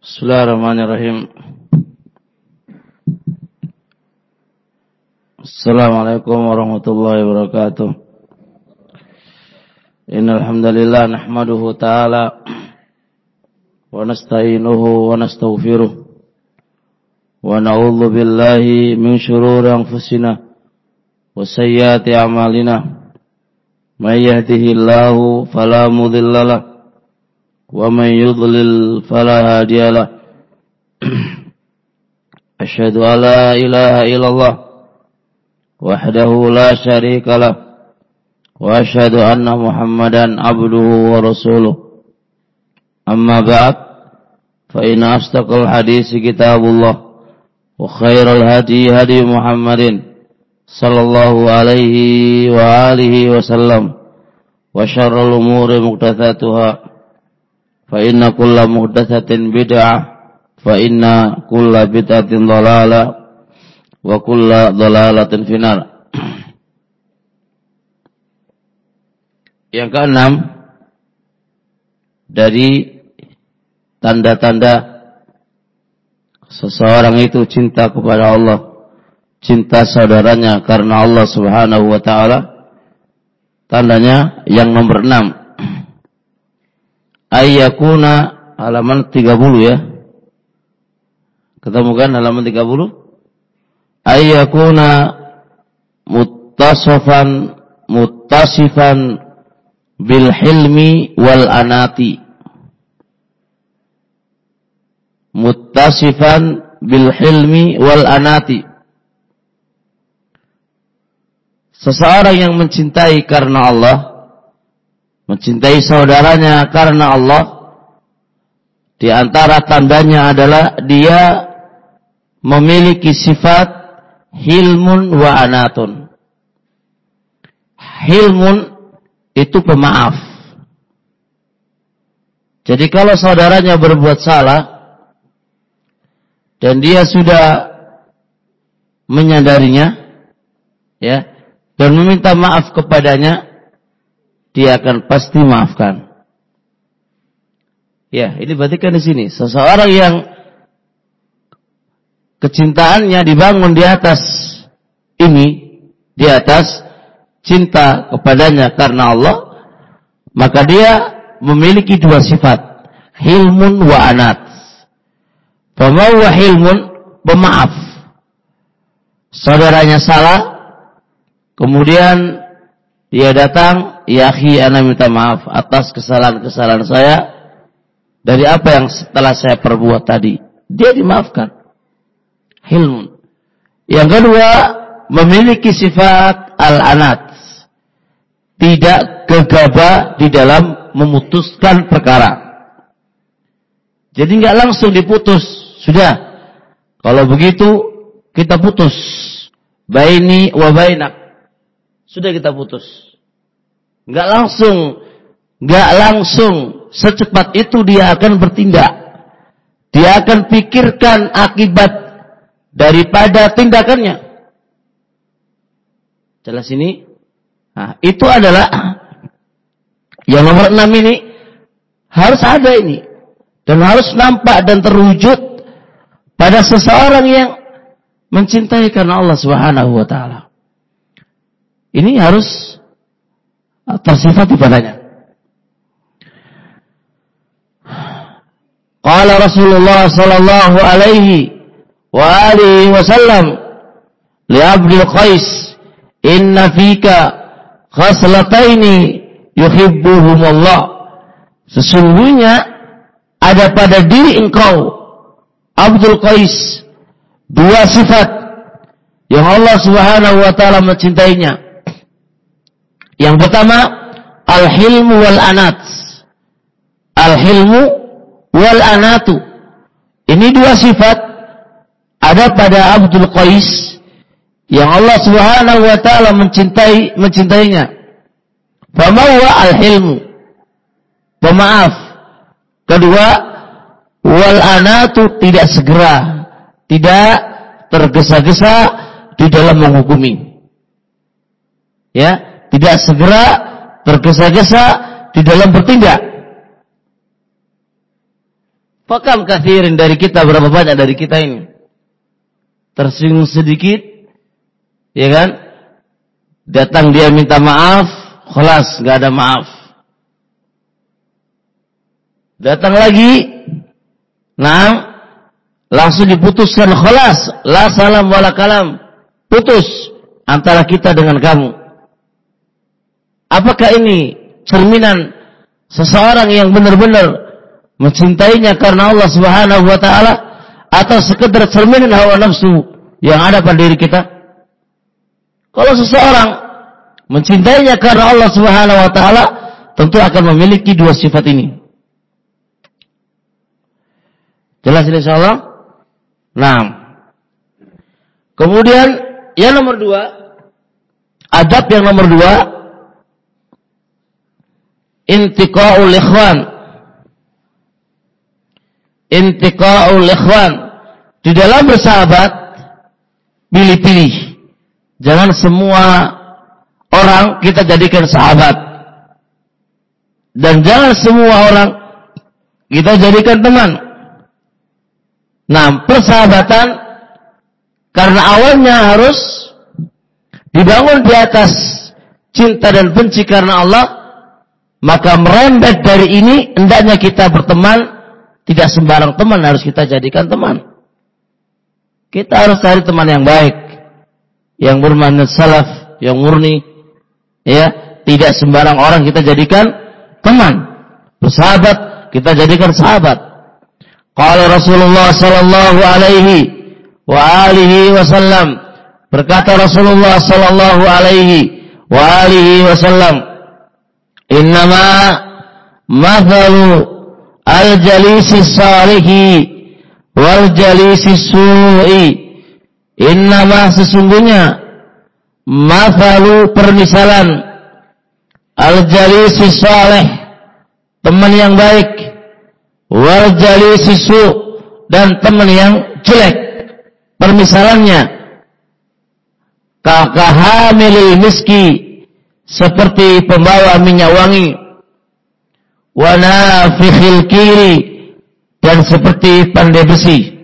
Bismillahirrahmanirrahim. Assalamualaikum warahmatullahi wabarakatuh. Innal hamdalillah nahmaduhu ta'ala wa nasta'inuhu wa nastaghfiruh wa na'udzu billahi min shururi anfusina wa sayyiati a'malina. May yahdihillahu fala mudilla lahu wa man yudlil fala hadiya lahu. Asyhadu an la ilaha illallah wahdahu la syarika lah wa asyhadu anna Muhammadan abduhu wa rasuluh. Amma ba'd, fa inna asdaqal hadits kitabullah wa khairal hadi hadi Muhammadin sallallahu alaihi wa alihi wasallam wa syarrul umuri muhdatsatuha fa inna kulla muhdatsatin bid'ah fa inna kulla bid'atin dhalalah wa kulla dhalalatin finnar. Yang keenam dari tanda-tanda seseorang itu cinta kepada Allah, cinta saudaranya karena Allah Subhanahu wa taala, tandanya yang nomor 6, ayyakuna, halaman 30 ya. Ketemu kan halaman 30? Ayyakuna muttasifan bil hilmi wal anati. Muttasifan bil hilmi wal anati. Seseorang yang mencintai karena Allah, mencintai saudaranya karena Allah, di antara tandanya adalah dia memiliki sifat hilmun wa anatun. Hilmun itu pemaaf. Jadi kalau saudaranya berbuat salah dan dia sudah menyadarinya, ya, dan meminta maaf kepadanya, dia akan pasti maafkan. Ya, ini berarti kan di sini seseorang yang kecintaannya dibangun di atas ini, di atas cinta kepadanya karena Allah, maka dia memiliki dua sifat, hilmun wa anat. Fama wa hilmun, pemaaf. Saudaranya salah, kemudian dia datang, ya akhi, ana minta maaf atas kesalahan-kesalahan saya dari apa yang telah saya perbuat tadi. Dia dimaafkan. Hilmun. Yang kedua, memiliki sifat al-anat. Tidak gegabah di dalam memutuskan perkara. Jadi enggak langsung diputus. Sudah. Kalau begitu, kita putus. Baini wa bainak. Sudah kita putus. Enggak langsung secepat itu dia akan bertindak. Dia akan pikirkan akibat daripada tindakannya. Jelas ini? Nah, itu adalah yang nomor 6 ini harus ada ini. Dan harus nampak dan terwujud pada seseorang yang mencintai karena Allah Subhanahu wa taala. Ini harus tersifat padanya. Qala Rasulullah sallallahu alaihi wa alihi wasallam li Abdul Qais, inna fika khaslataini yuhibbuhumullah. Sesungguhnya ada pada diri engkau, Abdul Qais, dua sifat yang Allah Subhanahu wa taala mencintainya. Yang pertama, al-hilmu wal anat. Al-hilmu wal anatu. Ini dua sifat ada pada Abdul Qais yang Allah Subhanahu wa taala mencintainya. Fama huwa al-hilmu, pemaaf. Kedua, wal anatu, tidak segera, tidak tergesa-gesa di dalam menghukumi. Ya, tidak segera tergesa-gesa di dalam bertindak. Fakam kathirin dari kita, berapa banyak dari kita ini tersinggung sedikit, ya kan? Datang dia minta maaf, khalas, enggak ada maaf. Datang lagi, nah, langsung diputuskan, khalas, la salam wala kalam, putus antara kita dengan kamu. Apakah ini cerminan seseorang yang benar-benar mencintainya karena Allah Subhanahu wa taala, atau sekedar cerminan hawa nafsu yang ada pada diri kita? Kalau seseorang mencintainya karena Allah Subhanahu wa taala, tentu akan memiliki dua sifat ini. Jelas ini insyaallah? Nah. Kemudian yang nomor 2, adab yang nomor 2, intiqaul ikhwan. Intiqaul ikhwan. Di dalam bersahabat, pilih-pilih. Jangan semua orang kita jadikan sahabat. Dan jangan semua orang kita jadikan teman. Nah, persahabatan karena awalnya harus dibangun di atas cinta dan benci karena Allah, maka merembet dari ini, hendaknya kita berteman. Tidak sembarang teman harus kita jadikan teman. Kita harus cari teman yang baik, yang bermanhaj salaf, yang murni, ya. Tidak sembarang orang kita jadikan teman. Bersahabat kita jadikan sahabat. Qala Rasulullah sallallahu alaihi wa alihi wasallam, berkata Rasulullah sallallahu alaihi wa alihi wasallam, innama mathalu al-jalisi salihi wal jalisi su'i, innama sesungguhnya, mathalu permisalan, al-jalisi salih teman yang baik, wal jalisi su' dan teman yang jelek, permisalannya kahamilil miski, seperti pembawa minyak wangi, wa nafikhil kiri, dan seperti pandai besi.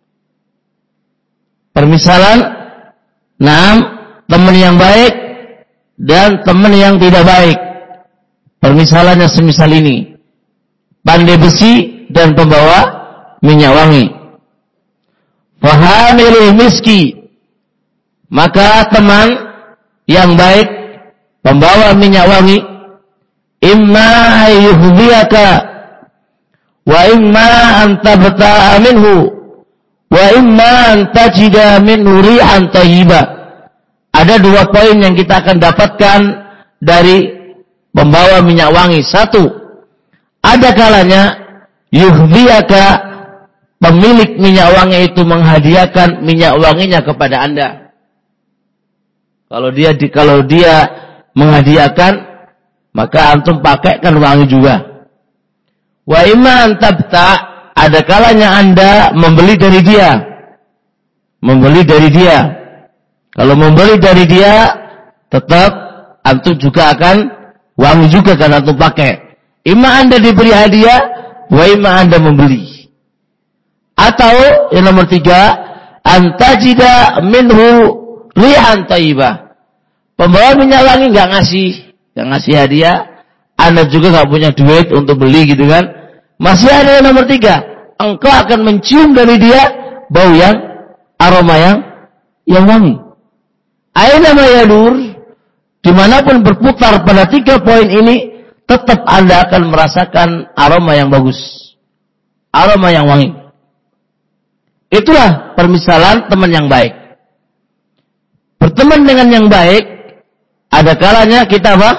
Permisalan, teman yang baik dan teman yang tidak baik. Permisalannya semisal ini, pandai besi dan pembawa minyak wangi. Fahamilul miski, maka teman yang baik, pembawa minyak wangi, imma yuhdiyaka wa imma an tabta'a minhu wa imma an tajida minhu rihan thayyibah. Ada dua poin yang kita akan dapatkan dari pembawa minyak wangi. Satu, ada kalanya yuhdiyaka, pemilik minyak wangi itu menghadiahkan minyak wanginya kepada Anda. Kalau dia menghadiahkan, maka antum pakaikan wangi juga. Wa imma tabta, ada kalanya Anda membeli dari dia. Membeli dari dia. Kalau membeli dari dia, tetap antum juga akan wangi juga kan antum pakai. Imma Anda diberi hadiah, wa imma Anda membeli. Atau yang nomor 3, antajida minhu rihan thayyibah. Pembawa minyak wangi enggak ngasih hadiah, Anda juga nggak punya duit untuk beli gitu kan. Masih ada yang nomor 3, engkau akan mencium dari dia bau yang aroma yang wangi. Aina ma yadur, dimanapun berputar pada 3 poin ini, tetap Anda akan merasakan aroma yang bagus, aroma yang wangi. Itulah permisalan teman yang baik. Berteman dengan yang baik, ada kalanya kita apa?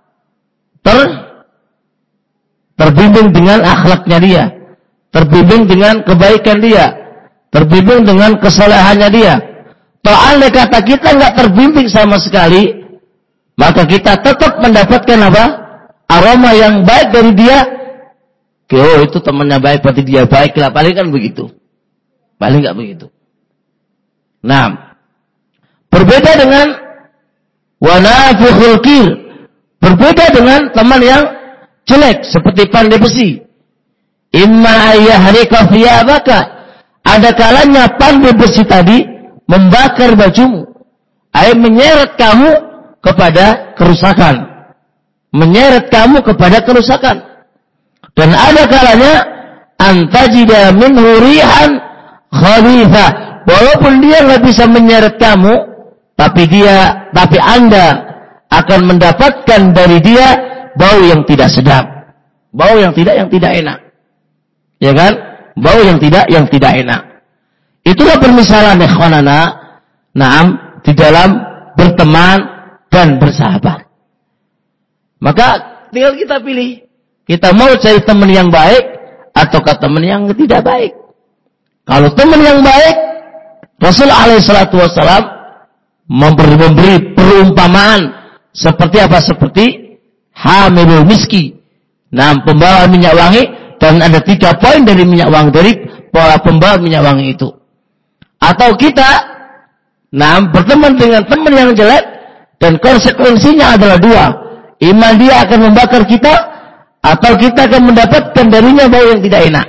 Terbimbing dengan akhlaknya dia, terbimbing dengan kebaikan dia, terbimbing dengan kesalehannya dia. Soalnya kata kita nggak terbimbing sama sekali, maka kita tetap mendapatkan apa? Aroma yang baik dari dia. Oh, itu temannya baik, berarti dia baik lah. Paling kan begitu. Paling nggak begitu. Nah, berbeda dengan wanafikhul kir, berbeda dengan teman yang jelek seperti pandai besi. Imma ayyahrika thiyabaka, ada kalanya pandai besi tadi membakar bajumu, ay menyeret kamu kepada kerusakan. Menyeret kamu kepada kerusakan. Dan ada kalanya antajida minhu rihan khabitha, walaupun dia enggak bisa menyeret kamu, tapi Anda akan mendapatkan dari dia bau yang tidak sedap. Bau yang tidak enak. Ya kan? Bau yang tidak enak. Itulah permisalan ikhwanana, na'am, di dalam berteman dan bersahabat. Maka tinggal kita pilih. Kita mau cari teman yang baik ataukah teman yang tidak baik. Kalau teman yang baik, Rasulullah SAW memberi perumpamaan seperti apa? Seperti hamilul miski. Nah, pembawa minyak wangi, dan ada 3 poin dari minyak wangi, dari pembawa minyak wangi itu. Atau kita berteman dengan teman yang jelek, dan konsekuensinya adalah 2. Iman dia akan membakar kita, atau kita akan mendapatkan darinya bau yang tidak enak.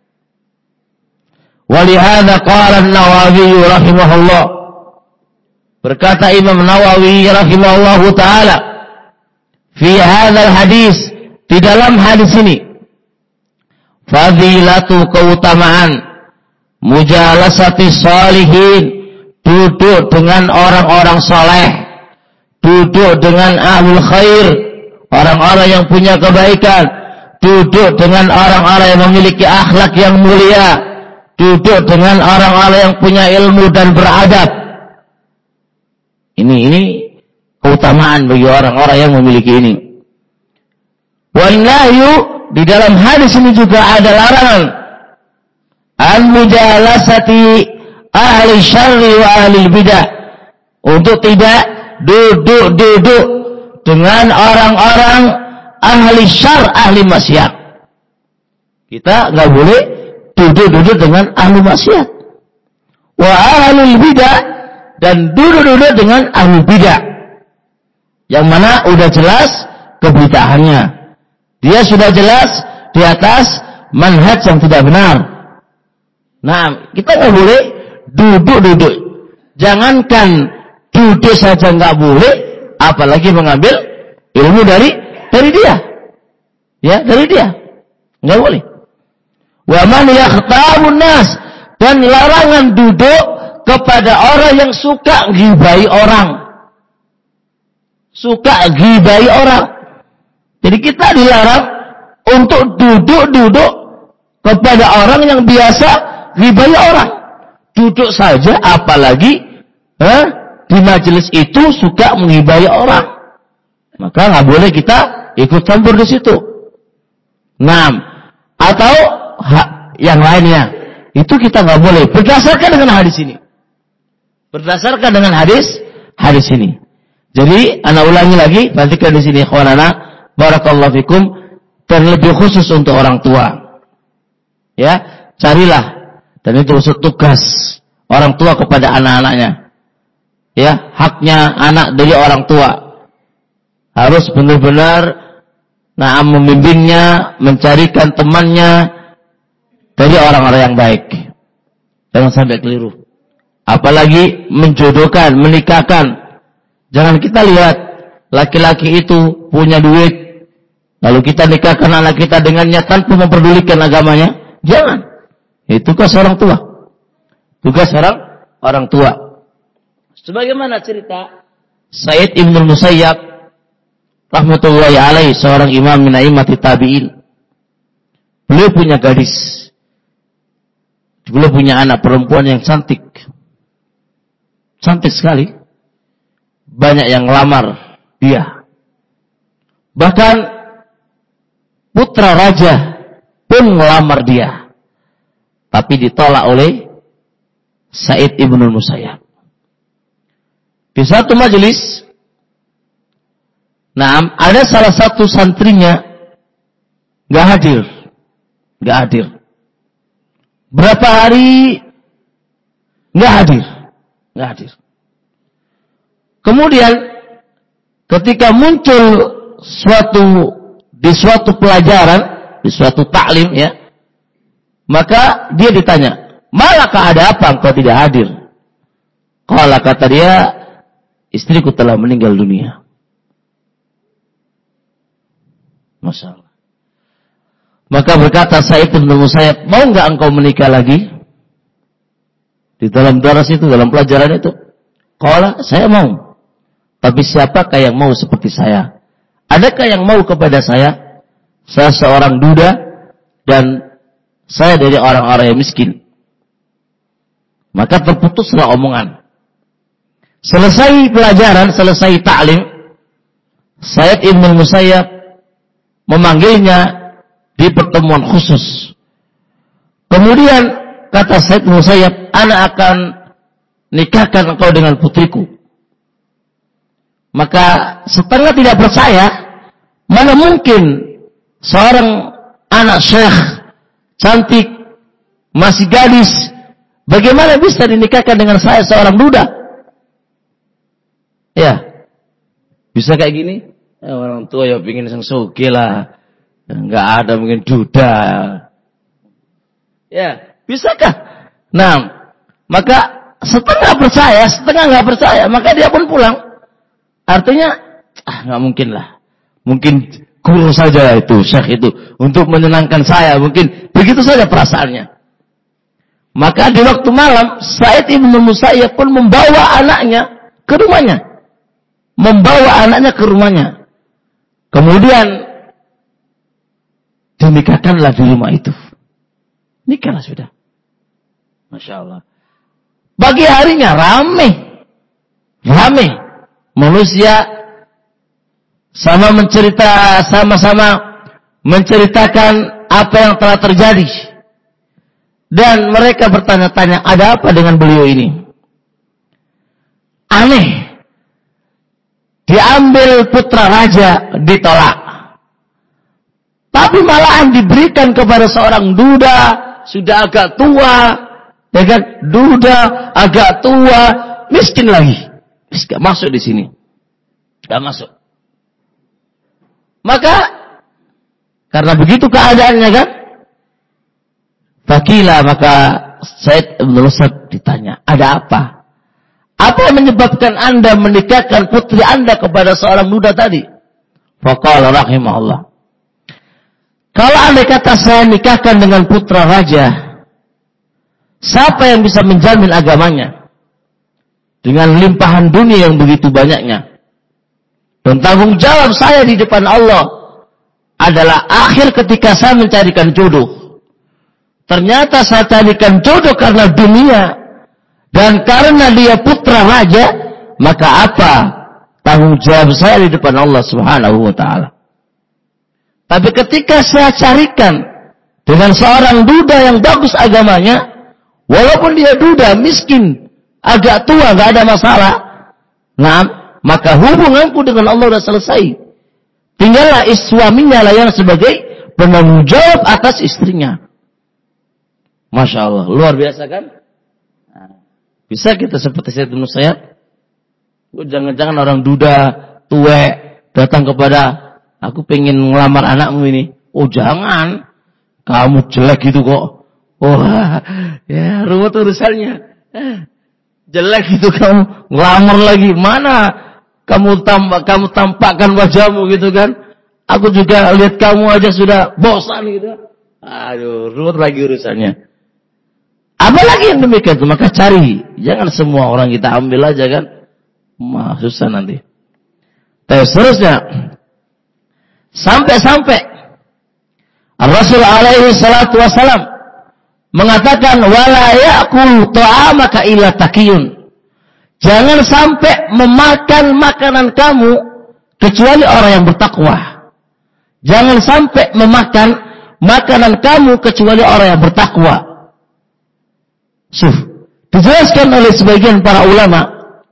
Walihada qala an-Nawawi rahimahullah. Berkata Imam Nawawi rahimahullahu ta'ala, fi hadzal hadis, di dalam hadis ini, fadilatu, keutamaan, mujalasati shalihin, duduk dengan orang-orang saleh, duduk dengan ahlul khair, orang-orang yang punya kebaikan, duduk dengan orang-orang yang memiliki akhlak yang mulia, duduk dengan orang-orang yang punya ilmu dan beradab. Ini keutamaan bagi orang-orang yang memiliki ini. Wan nahyu, di dalam hadis ini juga ada larangan an mujalasati ahli syarri wa ahli bidah, untuk tidak duduk dengan orang-orang ahli syar, ahli maksiat. Kita enggak boleh duduk dengan ahli maksiat. Wa ahli bidah, dan duduk dengan ahli bidah, yang mana udah jelas kebidahannya. Dia sudah jelas di atas manhaj yang tidak benar. Nah, kita enggak boleh duduk. Jangankan duduk saja enggak boleh, apalagi mengambil ilmu dari dia. Ya, dari dia. Enggak boleh. Wa man yakhtabun nas, dan larangan duduk kepada orang yang suka ghibai orang. Suka ghibai orang. Jadi kita dilarang untuk duduk kepada orang yang biasa ghibai orang. Duduk saja, apalagi di majelis itu suka menghibai orang, maka nggak boleh kita ikut campur di situ. Atau yang lainnya, itu kita nggak boleh berdasarkan dengan hadis ini. Berdasarkan dengan hadis ini. Jadi, ana ulangi lagi, perhatikan di sini, ikhwanana, barakallahu fikum, dan lebih khusus untuk orang tua. Ya, carilah, dan itu tugas orang tua kepada anak-anaknya. Ya, haknya anak dari orang tua. Harus benar-benar membimbingnya, mencarikan temannya dari orang-orang yang baik. Jangan sampai keliru. Apalagi menjodohkan, menikahkan. Jangan kita lihat laki-laki itu punya duit, lalu kita nikahkan anak kita dengannya tanpa memperdulikan agamanya. Jangan. Itu tugas orang tua. Tugas orang tua. Sebagaimana cerita Sa'id Ibn Musayyab rahmatullahi alaih, seorang imam min a'immati tabi'in. Beliau punya gadis. Beliau punya anak perempuan yang cantik. Cantik sekali. Banyak yang lamar dia. Bahkan putra raja pun melamar dia. Tapi ditolak oleh Sa'id Ibn Musayyab. Di satu majelis, ada salah satu santrinya nggak hadir. Berapa hari nggak hadir. Kemudian ketika muncul di suatu pelajaran, di suatu taklim, ya, Maka dia ditanya, "Malakah, ada apa engkau tidak hadir?" Qala, kata dia, "Istriku telah meninggal dunia." Masya Allah. Maka berkata Sa'id bin Musayyab, "Mau enggak engkau menikah lagi?" Di dalam daras itu, dalam pelajaran itu. Qala, "Saya mau. Tapi siapakah yang mau seperti saya? Adakah yang mau kepada saya? Saya seorang duda dan saya dari orang-orang yang miskin." Maka terputuslah omongan. Selesai pelajaran, selesai ta'lim, Sa'id bin Musayyab memanggilnya di pertemuan khusus. Kemudian kata Sa'id bin Musayyab, "Ana akan nikahkan engkau dengan putriku." Maka setengah tidak percaya, mana mungkin seorang anak syekh, cantik, masih gadis, bagaimana bisa dinikahkan dengan saya seorang duda? Ya, bisa kayak gini? Ya, orang tua yang pingin sang suki lah, nggak ada mungkin duda. Ya, bisakah? Nah, maka setengah percaya, setengah nggak percaya, maka dia pun pulang. Artinya, nggak mungkin lah. Mungkin guru saja itu, syekh itu, untuk menyenangkan saya. Mungkin begitu saja perasaannya. Maka di waktu malam, Sa'id bin Musayyab pun membawa anaknya ke rumahnya. Kemudian, dinikahkanlah di rumah itu. Nikahlah sudah. Masya Allah. Pagi harinya rame. Manusia sama-sama menceritakan apa yang telah terjadi. Dan mereka bertanya-tanya, ada apa dengan beliau ini? Aneh. Diambil putra raja, ditolak. Tapi malahan diberikan kepada seorang duda, sudah agak tua, ya kan? Duda, agak tua, miskin lagi. Gak masuk di sini. Gak masuk. Maka, karena begitu keadaannya kan, Fakila, maka Sa'id bin Musayyab ditanya, ada apa? Apa yang menyebabkan anda menikahkan putri anda kepada seorang duda tadi? Faqala rahimahullah. Kalau anda kata saya nikahkan dengan putra raja, siapa yang bisa menjamin agamanya? Dengan limpahan dunia yang begitu banyaknya. Dan tanggung jawab saya di depan Allah adalah akhir ketika saya mencarikan jodoh. Ternyata saya carikan jodoh karena dunia. Dan karena dia putra raja, maka apa tanggung jawab saya di depan Allah Subhanahu wa ta'ala? Tapi ketika saya carikan dengan seorang duda yang bagus agamanya, walaupun dia duda, miskin, agak tua, gak ada masalah, nah, maka hubunganku dengan Allah sudah selesai. Tinggallah suaminya lah yang sebagai penanggung jawab atas istrinya. Masya Allah, luar biasa kan? Bisa kita seperti Sa'id bin Musayyab? Jangan-jangan orang duda, tuwek, datang kepada, aku pengen ngelamar anakmu ini. Oh jangan, kamu jelek gitu kok. Oh ya rumit urusannya. Jelek gitu kamu, ngelamar lagi. Mana kamu tampakkan wajahmu gitu kan. Aku juga lihat kamu aja sudah bosan gitu. Aduh, rumit lagi urusannya. Apalagi yang demikian itu, maka cari. Jangan semua orang kita ambil aja kan. Susah nanti. Terus seterusnya. Sampai-sampai Rasul alaihi salatu wassalam mengatakan, wala ya'kul ta'amaka illa taqiyun. Jangan sampai memakan makanan kamu kecuali orang yang bertakwa. Jangan sampai memakan makanan kamu kecuali orang yang bertakwa. Dijelaskan oleh sebagian para ulama,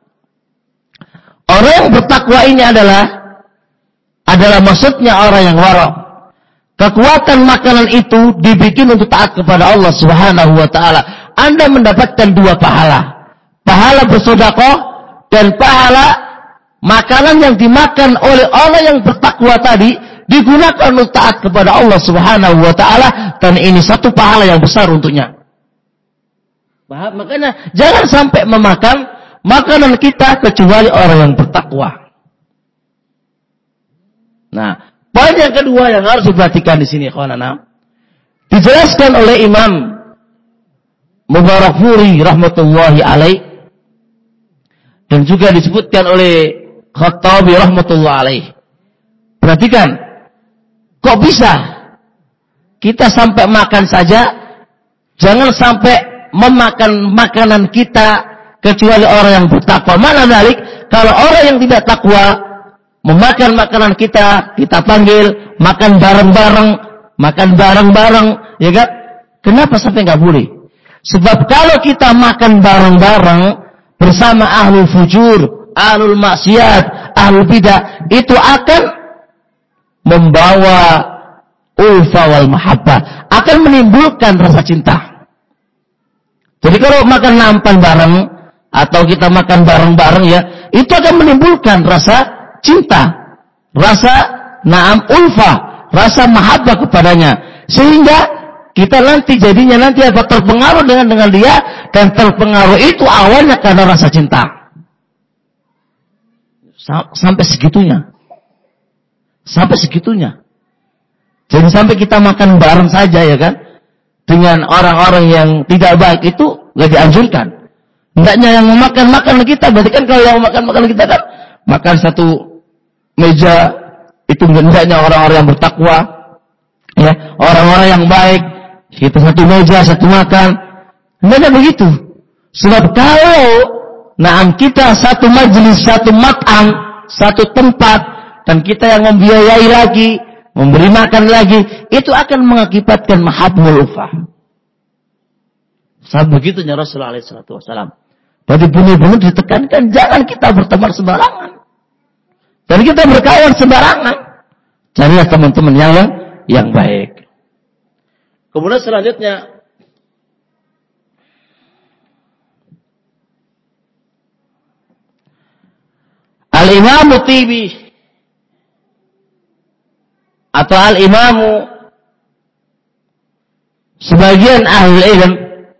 orang yang bertakwa ini adalah maksudnya orang yang wara'. Kekuatan makanan itu dibikin untuk taat kepada Allah Subhanahu wa ta'ala. Anda mendapatkan dua pahala. Pahala bersedekah dan pahala makanan yang dimakan oleh orang yang bertakwa tadi digunakan untuk taat kepada Allah Subhanahu wa taala, dan ini satu pahala yang besar untuknya. Paham? Makanya jangan sampai memakan makanan kita kecuali orang yang bertakwa. Nah, poin yang kedua yang harus diperhatikan di sini, kawanana, dijelaskan oleh Imam Mubarakfuri rahmatullahi alaih, dan juga disebutkan oleh Khattabi rahmatullahi alaih. Perhatikan, kok bisa kita sampai makan saja, jangan sampai memakan makanan kita kecuali orang yang bertakwa. Mana dalik, kalau orang yang tidak takwa memakan makanan kita, kita panggil makan bareng-bareng, ya kan? Kenapa sampai nggak boleh? Sebab kalau kita makan bareng-bareng bersama ahlul fujur, ahlul maksiat, ahlul bidah, itu akan membawa ulfa wal mahabbah, akan menimbulkan rasa cinta. Jadi kalau makan nampan bareng atau kita makan bareng-bareng, ya, itu akan menimbulkan rasa cinta, rasa naam ulfa, rasa mahabbah kepadanya, sehingga kita nanti jadinya apa, terpengaruh dengan dia, dan terpengaruh itu awalnya karena rasa cinta. Sampai segitunya. Jadi sampai kita makan bareng saja, ya kan, dengan orang-orang yang tidak baik, itu nggak dianjurkan. Hendaknya yang memakan makanan kita, berarti kan kalau yang memakan makanan kita kan makan satu meja, itu hendaknya orang-orang yang bertakwa, ya, orang-orang yang baik. Kita satu meja, satu makan. Hendaknya begitu. Sebab kalau kita satu majelis, satu mat'am, satu tempat, dan kita yang membiayai lagi, memberi makan lagi, itu akan mengakibatkan mahabbul ulfah. Sebab begitunya Rasulullah SAW. Jadi benar-benar ditekankan, jangan kita berteman sembarangan. Dan kita berkawan sembarangan. Carilah teman-teman yang baik. Kemudian selanjutnya, Al-Imam Tibi atau Al-Imamu, sebagian ahli ilm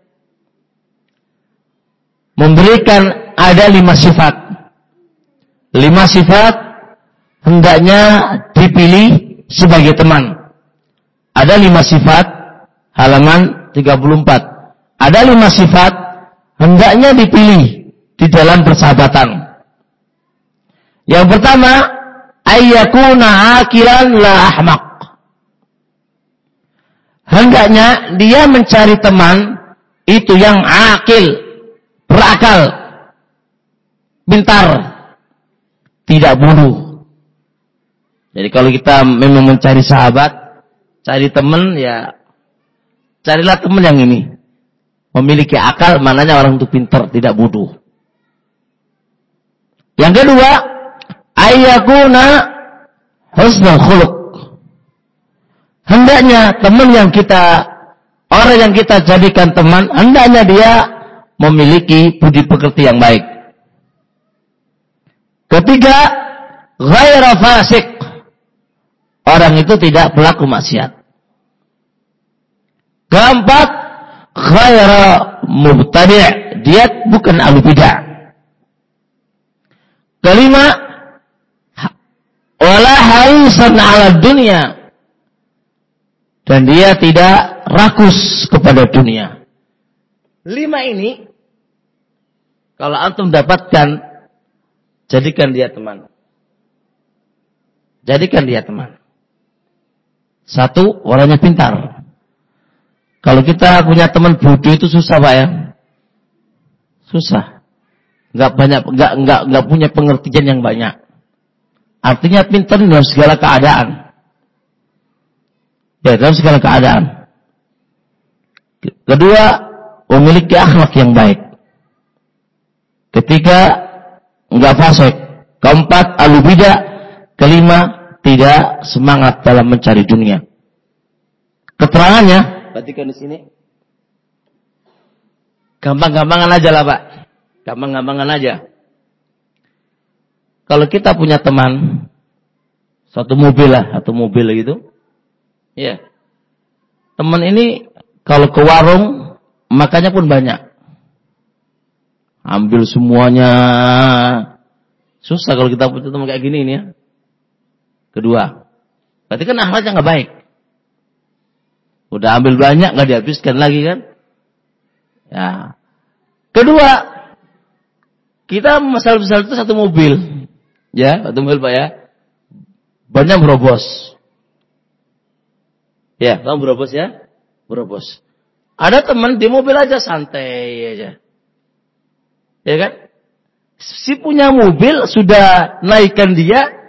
memberikan ada 5 sifat. 5 sifat hendaknya dipilih sebagai teman. Ada 5 sifat, halaman 34. Ada 5 sifat hendaknya dipilih di dalam persahabatan. Yang pertama, ayyakuna akilan la ahmaq. Hendaknya dia mencari teman itu yang akil, berakal, pintar, tidak bodoh. Jadi kalau kita memang mencari sahabat, cari teman, ya carilah teman yang ini memiliki akal, mananya orang itu pintar, tidak bodoh. Yang kedua, ayyakuna husnul khuluq. Hendaknya teman yang kita, orang yang kita jadikan teman, hendaknya dia memiliki budi pekerti yang baik. Ketiga, ghaira fasik. Orang itu tidak pelaku maksiat. Keempat, ghaira mubtadi'. Dia bukan ahli bidah. Kelima, wala harisan 'ala dunya. Dan dia tidak rakus kepada dunia. 5 ini kalau antum dapatkan, jadikan dia teman. Jadikan dia teman. 1, orangnya pintar. Kalau kita punya teman bodoh itu susah, Pak, ya. Susah. Enggak punya pengertian yang banyak. Artinya pintar dalam segala keadaan. Ya, dalam segala keadaan. Kedua, memiliki akhlak yang baik. Ketiga, enggak fasik. Keempat, ahlu bidah. Kelima, tidak semangat dalam mencari dunia. Keterangannya, perhatikan di sini. Gampang-gampangan aja lah, Pak. Gampang-gampangan aja. Kalau kita punya teman, Satu mobil gitu. Ya. Teman ini kalau ke warung makannya pun banyak. Ambil semuanya. Susah kalau kita punya teman kayak gini ini ya. Kedua, berarti kan akhlaknya nggak baik. Udah ambil banyak nggak dihabiskan lagi kan? Ya. Kedua, kita masalah itu satu mobil, ya, satu mobil Pak ya, banyak berobos. Ya, kamu berobos ya, berobos. Ada teman di mobil aja santai aja, ya kan? Si punya mobil sudah naikkan dia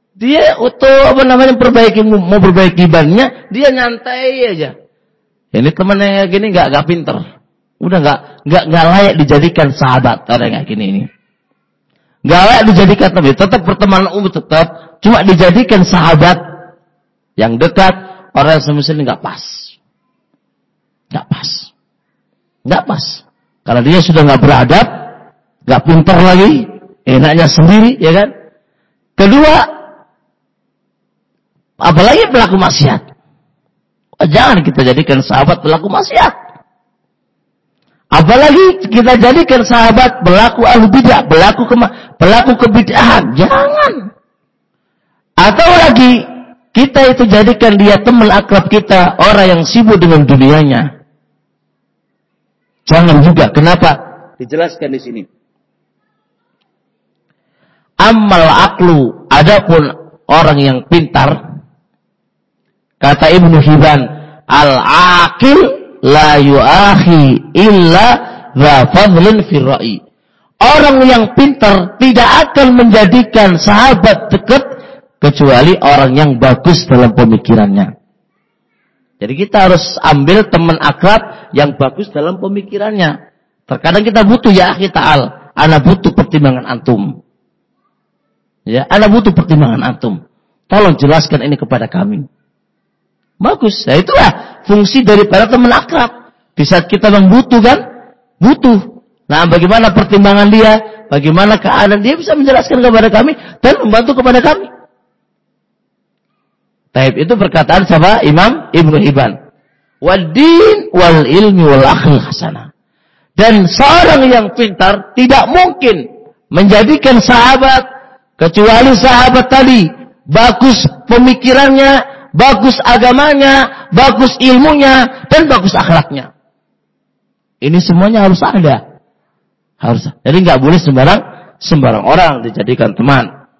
mau perbaiki bannya, dia nyantai aja. Ini temannya kayak gini nggak pinter. Udah nggak layak dijadikan sahabat orang kayak gini ini. Nggak layak dijadikan teman. Tetap pertemanan tetap, cuma dijadikan sahabat yang dekat, orang yang semestinya nggak pas. Nggak pas. Karena dia sudah nggak beradab, nggak pinter lagi, enaknya sendiri, ya kan? Kedua, apalagi pelaku maksiat. Jangan kita jadikan sahabat pelaku maksiat. Apalagi kita jadikan sahabat pelaku ahli bidah, pelaku kebid'ahan. Jangan. Atau lagi kita itu jadikan dia teman akrab kita, orang yang sibuk dengan dunianya. Jangan juga. Kenapa? Dijelaskan di sini. Ammal aqlu, adapun orang yang pintar, kata Ibnu Hibban, al-aqil la yu'akhi illa dha fadlin fir ra'i. Orang yang pintar tidak akan menjadikan sahabat dekat kecuali orang yang bagus dalam pemikirannya. Jadi kita harus ambil teman akrab yang bagus dalam pemikirannya. Terkadang kita butuh ya akhi ta'al, ana butuh pertimbangan antum. Ya, ana butuh pertimbangan antum. Tolong jelaskan ini kepada kami. Bagus. Nah itulah fungsi daripada teman akrab. Di saat kita membutuhkan, butuh. Nah bagaimana pertimbangan dia, bagaimana keadaan dia bisa menjelaskan kepada kami dan membantu kepada kami. Taib itu perkataan siapa? Imam Ibnu Hibban. Wad-din wal ilmi wal akhlaq hasanah. Dan seorang yang pintar tidak mungkin menjadikan sahabat kecuali sahabat tadi bagus pemikirannya, bagus agamanya, bagus ilmunya, dan bagus akhlaknya. Ini semuanya harus ada. Jadi nggak boleh sembarang orang dijadikan teman.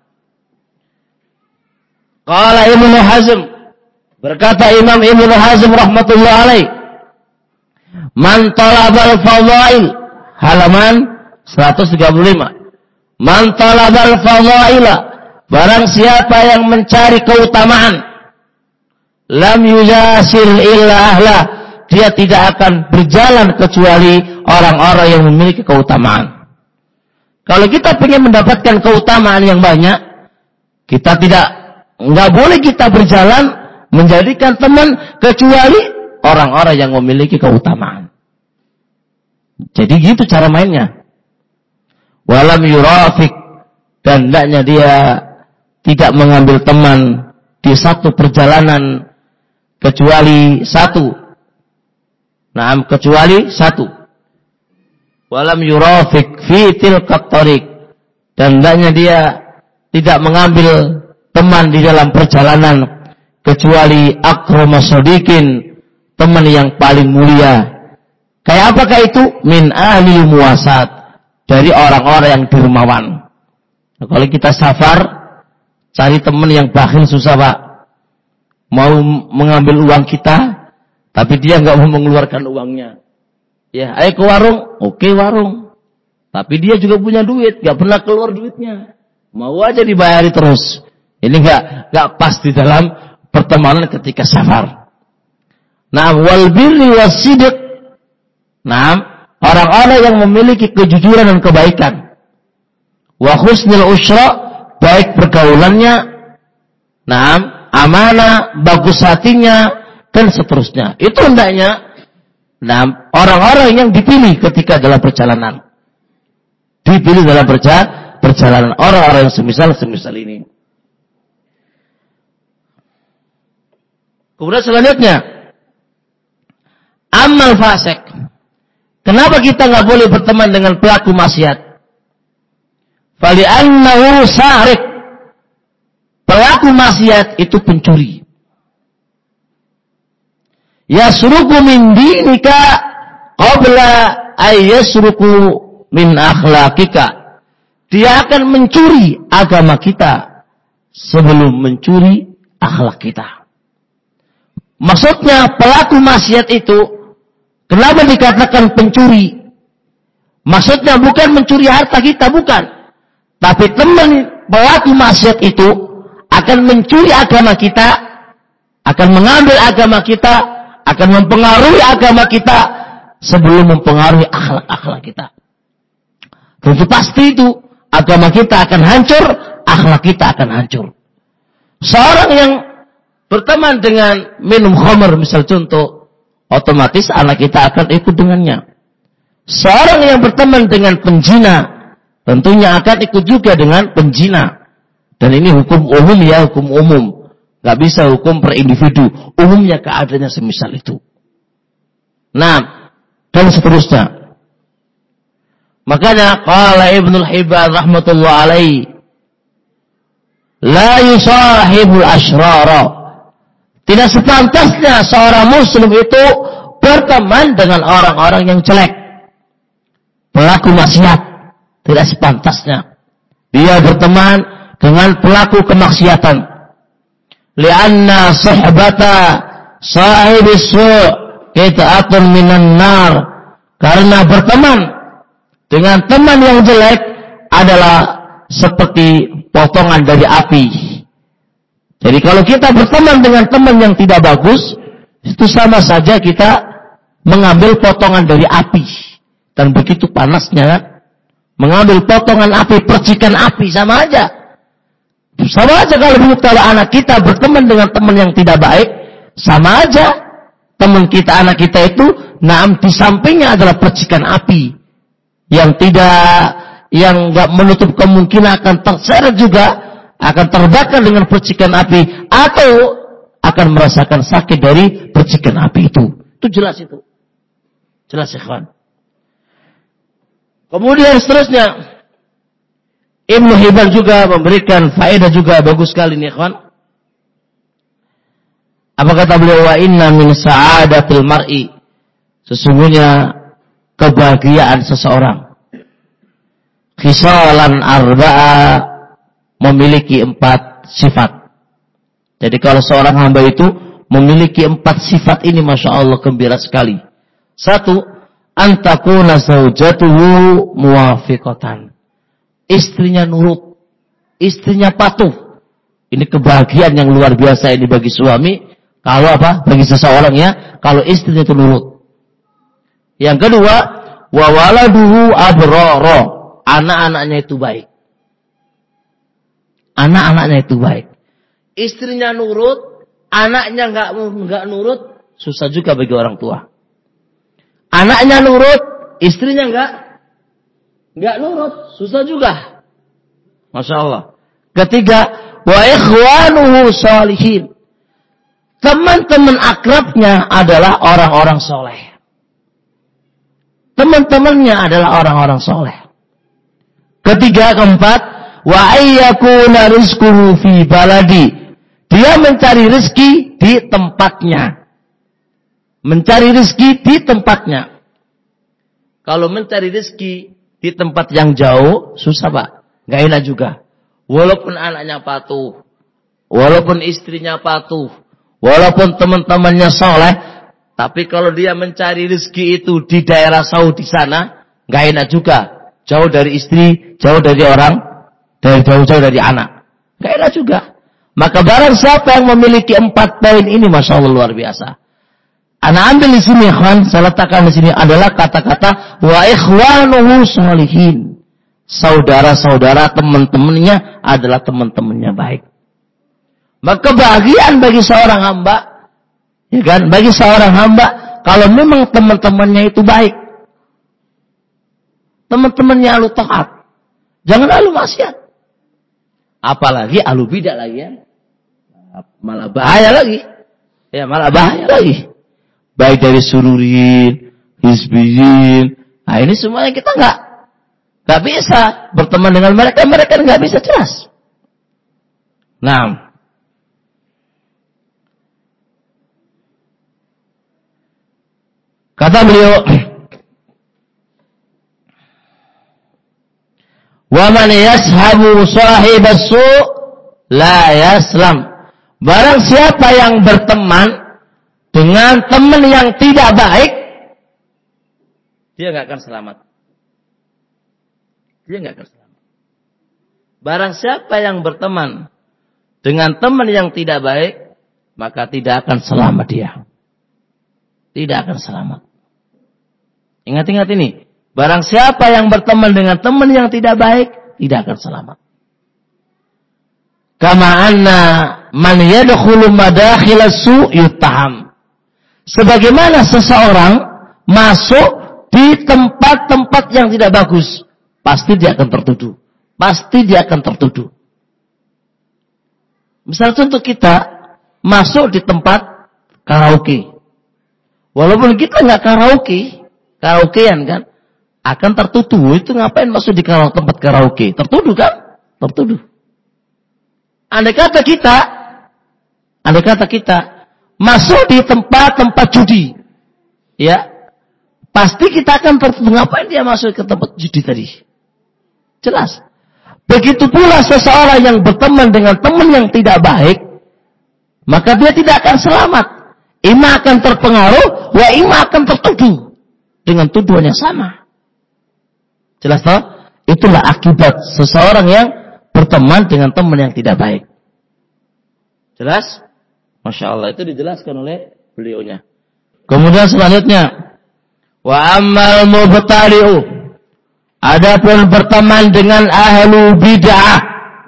Qala Ibnu Hazm, berkata Imam Ibnu Hazm rahmatullah alaih, man talabal fadail, halaman 135. Man talabal fadaila, barang siapa yang mencari keutamaan, lam yujasir illa ahla, dia tidak akan berjalan kecuali orang-orang yang memiliki keutamaan. Kalau kita ingin mendapatkan keutamaan yang banyak, kita nggak boleh kita berjalan menjadikan teman kecuali orang-orang yang memiliki keutamaan. Jadi gitu cara mainnya. Walam yurafiq, dan hendaknya dia tidak mengambil teman di satu perjalanan kecuali satu. Walam yurafiq fi tilkat tariq, dan hendaknya dia tidak mengambil teman di dalam perjalanan kecuali akramas shadiqin, teman yang paling mulia. Kayak apakah itu? Min ahli muwasat, dari orang-orang yang dermawan. Nah, kalau kita safar cari teman yang bakhil susah Pak. Mau mengambil uang kita, tapi dia nggak mau mengeluarkan uangnya. Ya, ayo ke warung, oke warung. Tapi dia juga punya duit, nggak pernah keluar duitnya. Mau aja dibayari terus. Ini nggak pas di dalam pertemanan ketika safar. Nah, wal birri wasidq. Nah, orang-orang yang memiliki kejujuran dan kebaikan. Wa husnul usyra, baik pergaulannya. Nah, amanah, bagus hatinya, dan seterusnya. Itu hendaknya orang-orang yang dipilih ketika dalam perjalanan. Dipilih dalam perjalanan orang-orang yang semisal ini. Kemudian selanjutnya, amal fasik. Kenapa kita nggak boleh berteman dengan pelaku maksiat? Fali'annahu sarik. Pelaku maksiat itu pencuri. Yasruku min dinika qabla ayyasruku min akhlaqika. Dia akan mencuri agama kita sebelum mencuri akhlak kita. Maksudnya pelaku maksiat itu, kenapa dikatakan pencuri? Maksudnya bukan mencuri harta kita, bukan. Tapi teman pelaku maksiat itu akan mencuri agama kita, akan mengambil agama kita, akan mempengaruhi agama kita sebelum mempengaruhi akhlak-akhlak kita. Tentu pasti itu agama kita akan hancur, akhlak kita akan hancur. Seorang yang berteman dengan minum khamr, misal contoh, otomatis anak kita akan ikut dengannya. Seorang yang berteman dengan penjina, tentunya akan ikut juga dengan penjina. Dan ini hukum umum ya, hukum umum. Gak bisa hukum per individu. Umumnya keadaannya semisal itu. Nah, dan seterusnya. Makanya, qala Ibnul Hibban rahmatullah alaihi, la yusahibul ashrara. Tidak sepantasnya seorang muslim itu berteman dengan orang-orang yang jelek. Pelaku maksiat. Tidak sepantasnya. Dia berteman dengan pelaku kemaksiatan. Lianna sahbata sahibis su' qita'atun minan nar. Karena berteman dengan teman yang jelek adalah seperti potongan dari api. Jadi kalau kita berteman dengan teman yang tidak bagus, itu sama saja kita mengambil potongan dari api. Dan begitu panasnya kan? Mengambil potongan api, percikan api, sama aja. Sama aja kalau anak kita berteman dengan teman yang tidak baik, sama aja. Teman kita, anak kita itu, di sampingnya adalah percikan api. Yang nggak menutup kemungkinan akan terseret juga, akan terbakar dengan percikan api, atau akan merasakan sakit dari percikan api itu. Itu jelas itu. Jelas ikhwan. Kemudian seterusnya, Ibnu Hibban juga memberikan faedah juga bagus sekali nih ikhwan. Apa kata beliau? Wa inna min sa'adatil mar'i. Sesungguhnya kebahagiaan seseorang. Khisalan arba'a, memiliki 4 sifat. Jadi kalau seorang hamba itu memiliki 4 sifat ini, Masya Allah gembira sekali. 1, antakuna zaujatuhu muwafiqatan. Istrinya nurut, istrinya patuh. Ini kebahagiaan yang luar biasa ini bagi suami. Kalau bagi seseorang ya, kalau istrinya itu nurut. Yang kedua, wa waladuhu abrara. Anak-anaknya itu baik. Anak-anaknya itu baik. Istrinya nurut, anaknya enggak nurut, susah juga bagi orang tua. Anaknya nurut, istrinya enggak nurut, susah juga. Masya Allah. Ketiga, wa ikhwanuhu shalihin. Teman-teman akrabnya adalah orang-orang soleh. Teman-temannya adalah orang-orang soleh. Ketiga, keempat, wa ayyakuna rizquhu fi baladi. Dia mencari rezeki di tempatnya. Mencari rezeki di tempatnya. Kalau mencari rezeki di tempat yang jauh, susah Pak. Gak enak juga. Walaupun anaknya patuh. Walaupun istrinya patuh. Walaupun teman-temannya soleh. Tapi kalau dia mencari rezeki itu di daerah Saudi sana, gak enak juga. Jauh dari istri, jauh dari orang, jauh-jauh dari anak. Gak enak juga. Maka barang siapa yang memiliki 4 poin ini, Masya Allah luar biasa. Ana ambil di sini, ikhwan, saya letakkan di sini adalah kata-kata wa ikhwanuhu shalihin. Saudara-saudara, teman-temannya adalah teman-temannya baik. Maka kebahagiaan bagi seorang hamba, ya kan? Bagi seorang hamba kalau memang teman-temannya itu baik. Teman-temannya ahlu taat. Jangan ahlu maksiat. Apalagi ahlu bidah lagi ya. Malah bahaya lagi. Ya malah bahaya lagi. Baik dari sururin, hizbiyin. Nah ini semuanya kita nggak bisa berteman dengan mereka. Mereka nggak bisa jelas. Nah, kata beliau, wa man yashabu sahibas su' la yaslam. Barang siapa yang berteman dengan teman yang tidak baik, dia nggak akan selamat. Dia nggak akan selamat. Barang siapa yang berteman dengan teman yang tidak baik, maka tidak akan selamat dia. Tidak akan selamat. Ingat-ingat ini. Barang siapa yang berteman dengan teman yang tidak baik, tidak akan selamat. Kama anna man yadkhulu madakhilas su' yuttaham. Sebagaimana seseorang masuk di tempat-tempat yang tidak bagus, pasti dia akan tertuduh. Pasti dia akan tertuduh. Misal contoh kita masuk di tempat karaoke. Walaupun kita nggak karaokean kan, akan tertuduh. Itu ngapain masuk di tempat karaoke? Tertuduh kan? Tertuduh. Andai kata kita masuk di tempat-tempat judi, ya, pasti kita akan tertuduh. Ngapain dia masuk ke tempat judi tadi? Jelas. Begitu pula seseorang yang berteman dengan teman yang tidak baik, maka dia tidak akan selamat. Ima akan terpengaruh, wa ima akan tertuduh dengan tuduhan yang sama. Jelas toh? Itulah akibat seseorang yang berteman dengan teman yang tidak baik. Jelas? Masya Allah, itu dijelaskan oleh beliaunya. Kemudian selanjutnya, wa ammal mubtadi'u, adapun berteman dengan ahlu bid'ah,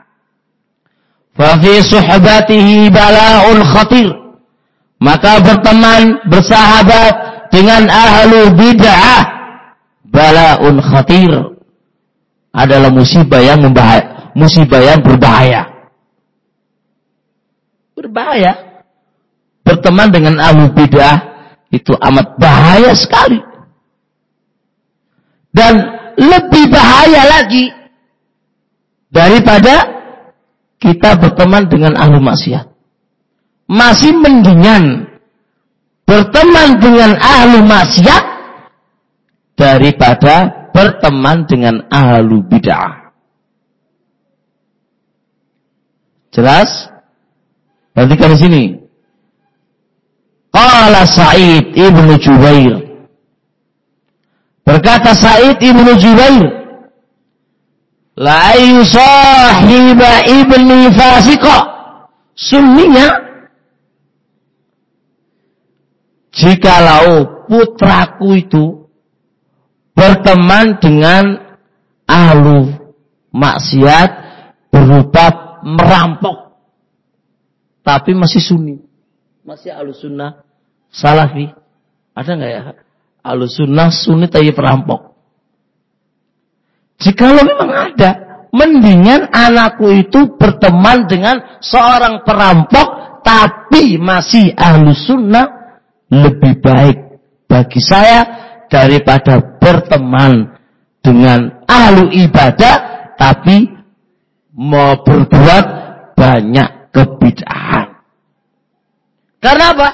fa fi suhbatihi bala'un khatir, maka berteman, bersahabat dengan ahlu bid'ah, bala'un khatir, adalah musibah yang berbahaya. Berbahaya. Berteman dengan ahlu bid'ah itu amat bahaya sekali. Dan lebih bahaya lagi daripada kita berteman dengan ahlu maksiat. Masih mendingan berteman dengan ahlu maksiat daripada berteman dengan ahlu bid'ah. Jelas? Perhatikan di sini. Qala Sa'id ibnu Jubair. Berkata Sa'id ibnu Jubair, la yusahiba ibni fasiqa. Sunninya, jikalau putraku itu berteman dengan ahlu maksiat berupa merampok, tapi masih sunni, masih ahlu sunnah salafi, ada nggak ya ahlu sunnah sunni tapi perampok? Jikalau memang ada, mendingan anakku itu berteman dengan seorang perampok tapi masih ahlu sunnah, lebih baik bagi saya daripada berteman dengan ahlu ibadah tapi mau berbuat banyak kebid'ahan. Karena apa?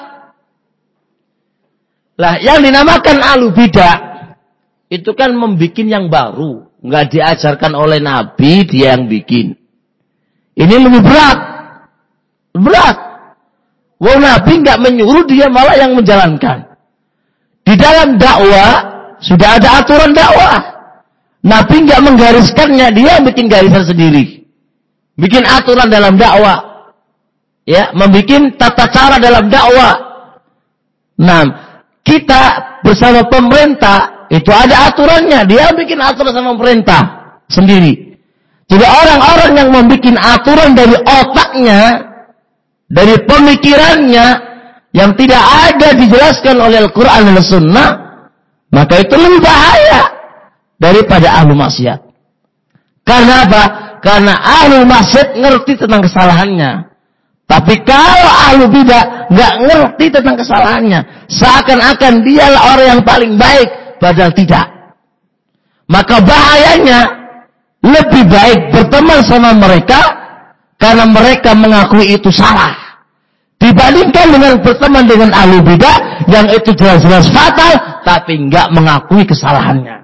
Lah yang dinamakan ahlu bid'ah itu kan membikin yang baru, nggak diajarkan oleh Nabi, dia yang bikin. Ini lebih berat. Berat. Wah, Nabi nggak menyuruh, dia malah yang menjalankan. Di dalam dakwah sudah ada aturan dakwah. Nabi nggak menggariskannya, dia bikin garisan sendiri. Bikin aturan dalam dakwah. Ya, membikin tata cara dalam dakwah. Nah, kita bersama pemerintah itu ada aturannya. Dia bikin aturan sama pemerintah sendiri. Jadi orang-orang yang membikin aturan dari otaknya, dari pemikirannya yang tidak ada dijelaskan oleh Al-Quran dan Sunnah, maka itu lebih bahaya daripada ahlu maksiat. Karena apa? Karena ahlu maksiat ngerti tentang kesalahannya. Tapi kalau ahlu bidah nggak ngerti tentang kesalahannya, seakan-akan dialah orang yang paling baik, padahal tidak. Maka bahayanya lebih baik berteman sama mereka karena mereka mengakui itu salah, dibandingkan dengan berteman dengan ahlu bidah yang itu jelas-jelas fatal tapi nggak mengakui kesalahannya.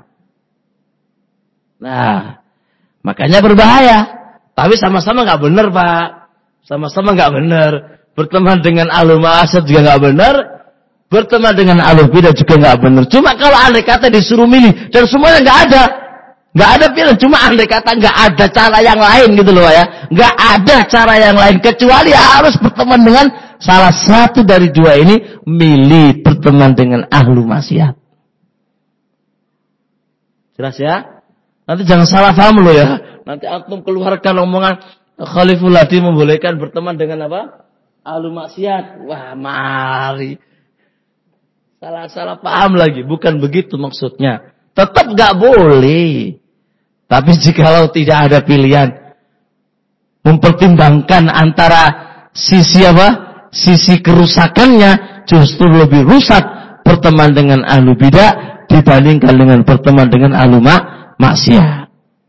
Nah, makanya berbahaya. Tapi sama-sama nggak benar, Pak. Sama-sama nggak benar. Berteman dengan ahlu ma'asad juga nggak benar. Berteman dengan ahlu bidah juga nggak benar. Cuma kalau andai kata disuruh milih dan semuanya nggak ada pilihan. Cuma andai kata nggak ada cara yang lain gitu loh ya. Nggak ada cara yang lain kecuali harus berteman dengan salah satu dari dua ini. Milih berteman dengan ahlu maksiat. Jelas ya? Nanti jangan salah paham loh ya. Nanti antum keluarkan omongan Khaliful Hadi membolehkan berteman dengan apa? Ahlu maksiat. Wah, mari. Salah paham lagi. Bukan begitu maksudnya. Tetap gak boleh. Tapi jikalau tidak ada pilihan, mempertimbangkan antara sisi apa? Sisi kerusakannya, justru lebih rusak berteman dengan ahlu bidah dibandingkan dengan berteman dengan ahlu maksiat.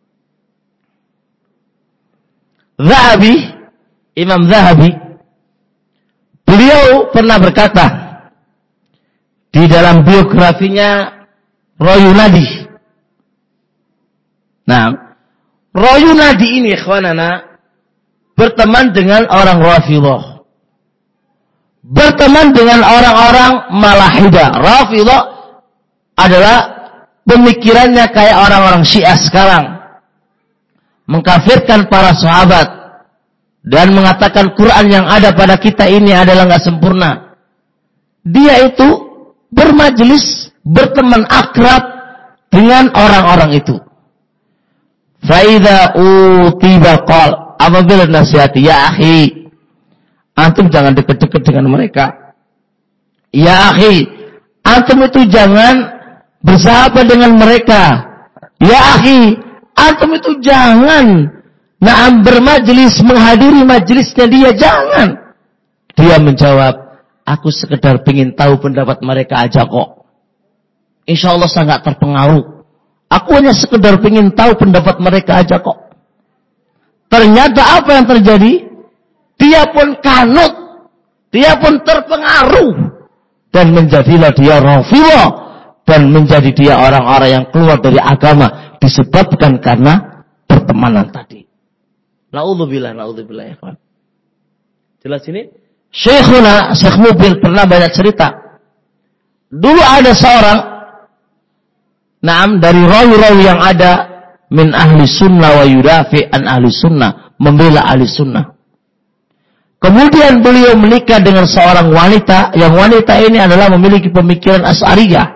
Zahabi, Imam Zahabi, beliau pernah berkata di dalam biografinya Royunadi. Nah, Royunadi ini ikhwanana berteman dengan orang Rafidhah. Berteman dengan orang-orang Malahidah. Rafidhah adalah pemikirannya kayak orang-orang Syiah sekarang. Mengkafirkan para sahabat dan mengatakan Quran yang ada pada kita ini adalah enggak sempurna. Dia itu bermajelis, berteman akrab dengan orang-orang itu. Faidza utiba qal, apabila nasihati, ya akhi, antum jangan dekat-dekat dengan mereka. Ya akhi, antum itu jangan bersahabat dengan mereka. Ya akhi, antum itu jangan bermajelis, menghadiri majelisnya dia, jangan. Dia menjawab, aku sekedar ingin tahu pendapat mereka aja kok. Insya Allah saya nggak terpengaruh. Aku hanya sekedar ingin tahu pendapat mereka aja kok. Ternyata apa yang terjadi? Dia pun kanut, dia pun terpengaruh, dan menjadilah dia Rafidhah, dan menjadi dia orang-orang yang keluar dari agama disebabkan karena pertemanan tadi. Na'udzubillah ya kawan. Jelas ini? Syekhuna, Syekh Mubil pernah banyak cerita. Dulu ada seorang dari rawi-rawi yang ada min ahli sunnah wa yudafi an ahli sunnah, membela ahli sunnah. Kemudian beliau menikah dengan seorang wanita, yang wanita ini adalah memiliki pemikiran Asy'ariyah,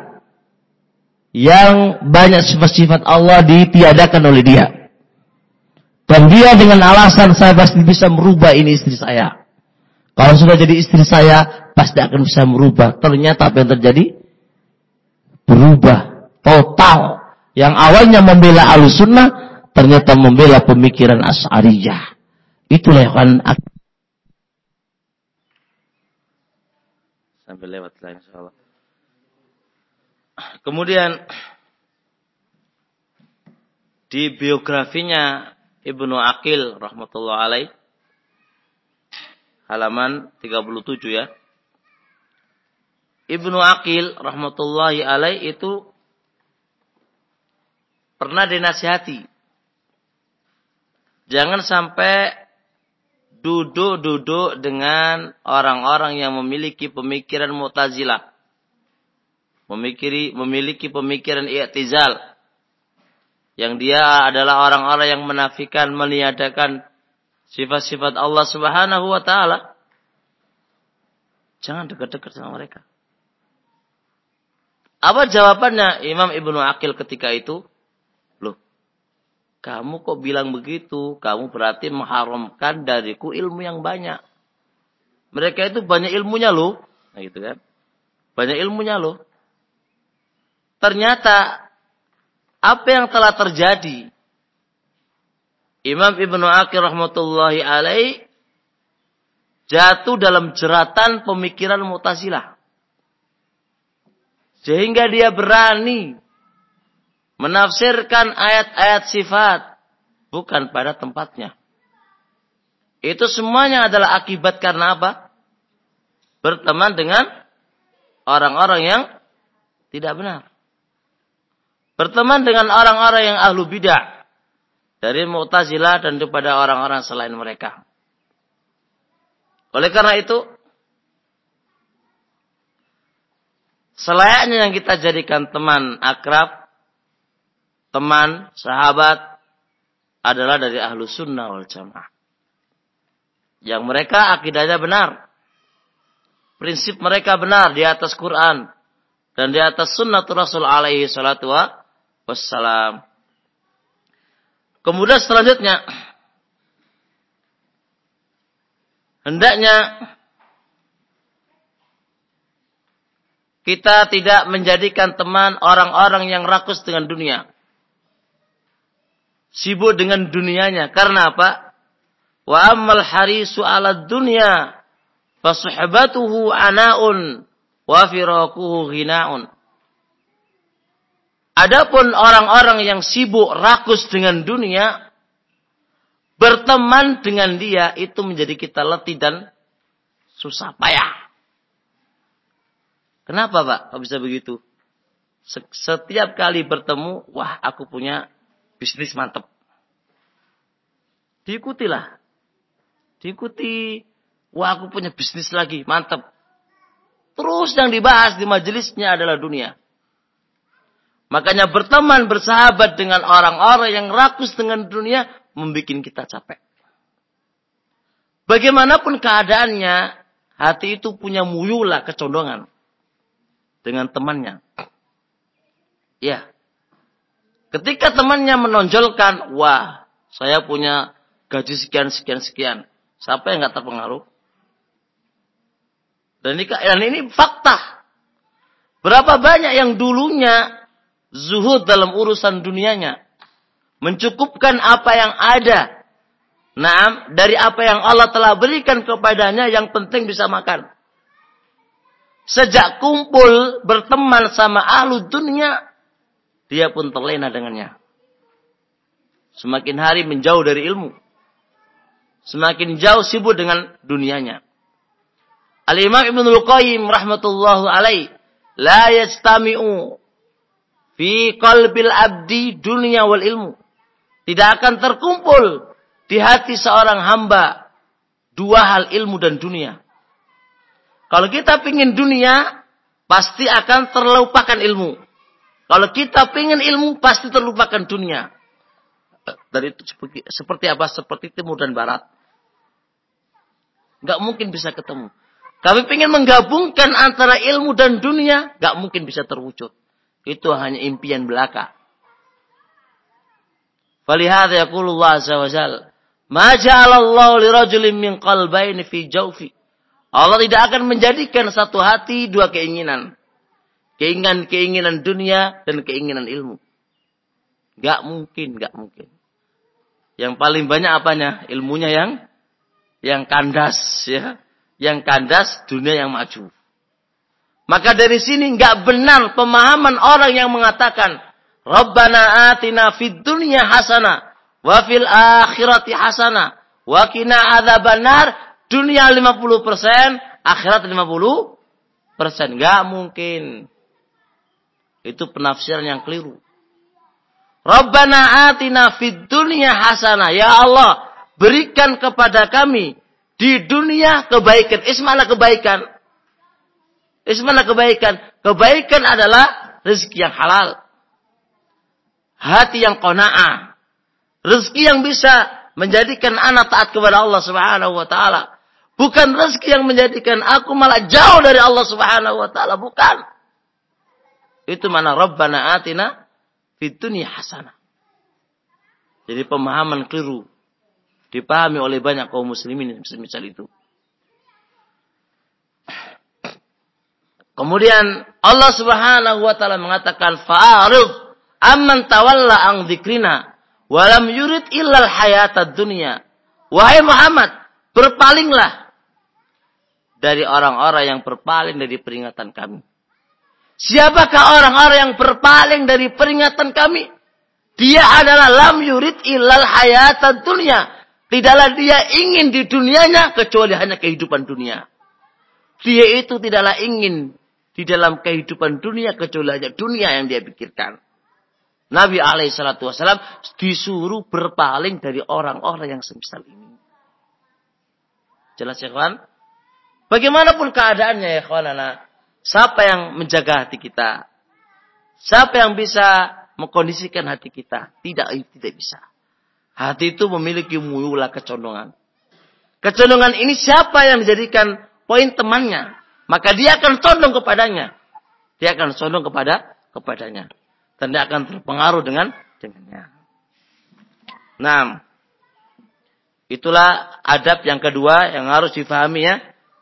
yang banyak sifat-sifat Allah ditiadakan oleh dia. Dan dia dengan alasan saya pasti bisa merubah ini istri saya. Kalau sudah jadi istri saya, pasti akan bisa merubah. Ternyata apa yang terjadi? Berubah total. Yang awalnya membela Ahlussunnah, ternyata membela pemikiran Asy'ariyah. Itulah yang akan sampai lewat lah insyaallah. Kemudian di biografinya Ibnu Aqil rahmatullah alaih, halaman 37 ya. Ibnu Aqil rahmatullahi alaih itu pernah dinasihati, jangan sampai duduk-duduk dengan orang-orang yang memiliki pemikiran Mu'tazilah, memiliki pemikiran i'tizal, yang dia adalah orang-orang yang menafikan, meniadakan sifat-sifat Allah Subhanahu wa taala. Jangan dekat-dekat sama mereka. Apa jawabannya Imam Ibnu Aqil ketika itu? Loh, kamu kok bilang begitu? Kamu berarti mengharamkan dariku ilmu yang banyak. Mereka itu banyak ilmunya loh. Nah gitu kan. Banyak ilmunya loh. Ternyata apa yang telah terjadi? Imam Ibnu Aqil rahmatullahi alaih jatuh dalam jeratan pemikiran Mu'tazilah. Sehingga dia berani menafsirkan ayat-ayat sifat bukan pada tempatnya. Itu semuanya adalah akibat karena apa? Berteman dengan orang-orang yang tidak benar. Berteman dengan orang-orang yang ahlu bidah. Dari Mu'tazilah dan kepada orang-orang selain mereka. Oleh karena itu, selayaknya yang kita jadikan teman akrab, teman, sahabat, adalah dari ahlu sunnah wal jamaah. Yang mereka akidahnya benar. Prinsip mereka benar di atas Quran. Dan di atas sunnatul Rasul alaihi salatu wassalam. Kemudian selanjutnya, hendaknya kita tidak menjadikan teman orang-orang yang rakus dengan dunia. Sibuk dengan dunianya. Karena apa? Wa ammal harisu ala dunya fasuhbatuhu ana'un wa firaquhu ghina'un. Adapun orang-orang yang sibuk rakus dengan dunia, berteman dengan dia itu menjadi kita letih dan susah payah. Kenapa Pak? Kok bisa begitu? Setiap kali bertemu, wah aku punya bisnis mantep. Diikutilah. Diikuti, wah aku punya bisnis lagi, mantep. Terus yang dibahas di majelisnya adalah dunia. Makanya berteman, bersahabat dengan orang-orang yang rakus dengan dunia, membuat kita capek. Bagaimanapun keadaannya, hati itu punya muyulah kecondongan dengan temannya. Ya. Ketika temannya menonjolkan, wah, saya punya gaji sekian. Siapa yang nggak terpengaruh? Dan ini fakta. Berapa banyak yang dulunya zuhud dalam urusan dunianya. Mencukupkan apa yang ada. Naam, dari apa yang Allah telah berikan kepadanya, yang penting bisa makan. Sejak kumpul berteman sama ahlu dunia, dia pun terlena dengannya. Semakin hari menjauh dari ilmu. Semakin jauh sibuk dengan dunianya. Al-Imam Ibnul Qayyim rahmatullahu alaih, la yajtami'u fi qalbil abdi dunia wal ilmu. Tidak akan terkumpul di hati seorang hamba dua hal, ilmu dan dunia. Kalau kita pingin dunia, pasti akan terlupakan ilmu. Kalau kita pingin ilmu, pasti terlupakan dunia. Dan itu seperti apa? Seperti timur dan barat. Gak mungkin bisa ketemu. Kami ingin menggabungkan antara ilmu dan dunia, gak mungkin bisa terwujud. Itu hanya impian belaka. Falihada yaqulullah azza wa jalla, ma ja'alallahu lirajulin min qalbayni fi jawfi. Allah tidak akan menjadikan satu hati dua keinginan. Keinginan dunia dan keinginan ilmu. Gak mungkin. Yang paling banyak apanya? Ilmunya yang kandas, ya. Yang kandas, dunia yang maju. Maka dari sini enggak benar pemahaman orang yang mengatakan, Rabbana atina fid dunya hasanah wa fil akhirati hasanah wa qina adzabannar. Dunia 50%, akhirat 50%. Enggak mungkin. Itu penafsiran yang keliru. Rabbana atina fid dunya hasanah. Ya Allah, berikan kepada kami di dunia kebaikan. Ismana kebaikan. Kebaikan adalah rezeki yang halal. Hati yang qanaah. Rezeki yang bisa menjadikan anak taat kepada Allah Subhanahu wa taala. Bukan rezeki yang menjadikan aku malah jauh dari Allah Subhanahu wa taala, bukan. Itu mana Rabbana atina fid dunya hasanah. Jadi pemahaman keliru dipahami oleh banyak kaum muslimin misal itu. Kemudian Allah Subhanahu wa taala mengatakan fa'arid amman tawalla an dzikrina wa lam yurid illal hayatad dunya. Wahai Muhammad, berpalinglah dari orang-orang yang berpaling dari peringatan kami. Siapakah orang-orang yang berpaling dari peringatan kami? Dia adalah lam yurid illal hayatad dunya. Tidaklah dia ingin di dunianya kecuali hanya kehidupan dunia. Dia itu tidaklah ingin di dalam kehidupan dunia kecuali hanya dunia yang dia pikirkan. Nabi alaihissalatu wassalam disuruh berpaling dari orang-orang yang semisal ini. Jelas ya kawan? Bagaimanapun keadaannya ya kawan, siapa yang menjaga hati kita? Siapa yang bisa mengkondisikan hati kita? Tidak bisa. Hati itu memiliki mula kecondongan. Kecondongan ini siapa yang menjadikan poin temannya? Maka dia akan condong kepadanya. Dia akan condong kepadanya. Dan dia akan terpengaruh dengannya. Nah, itulah adab yang kedua yang harus difahami ya.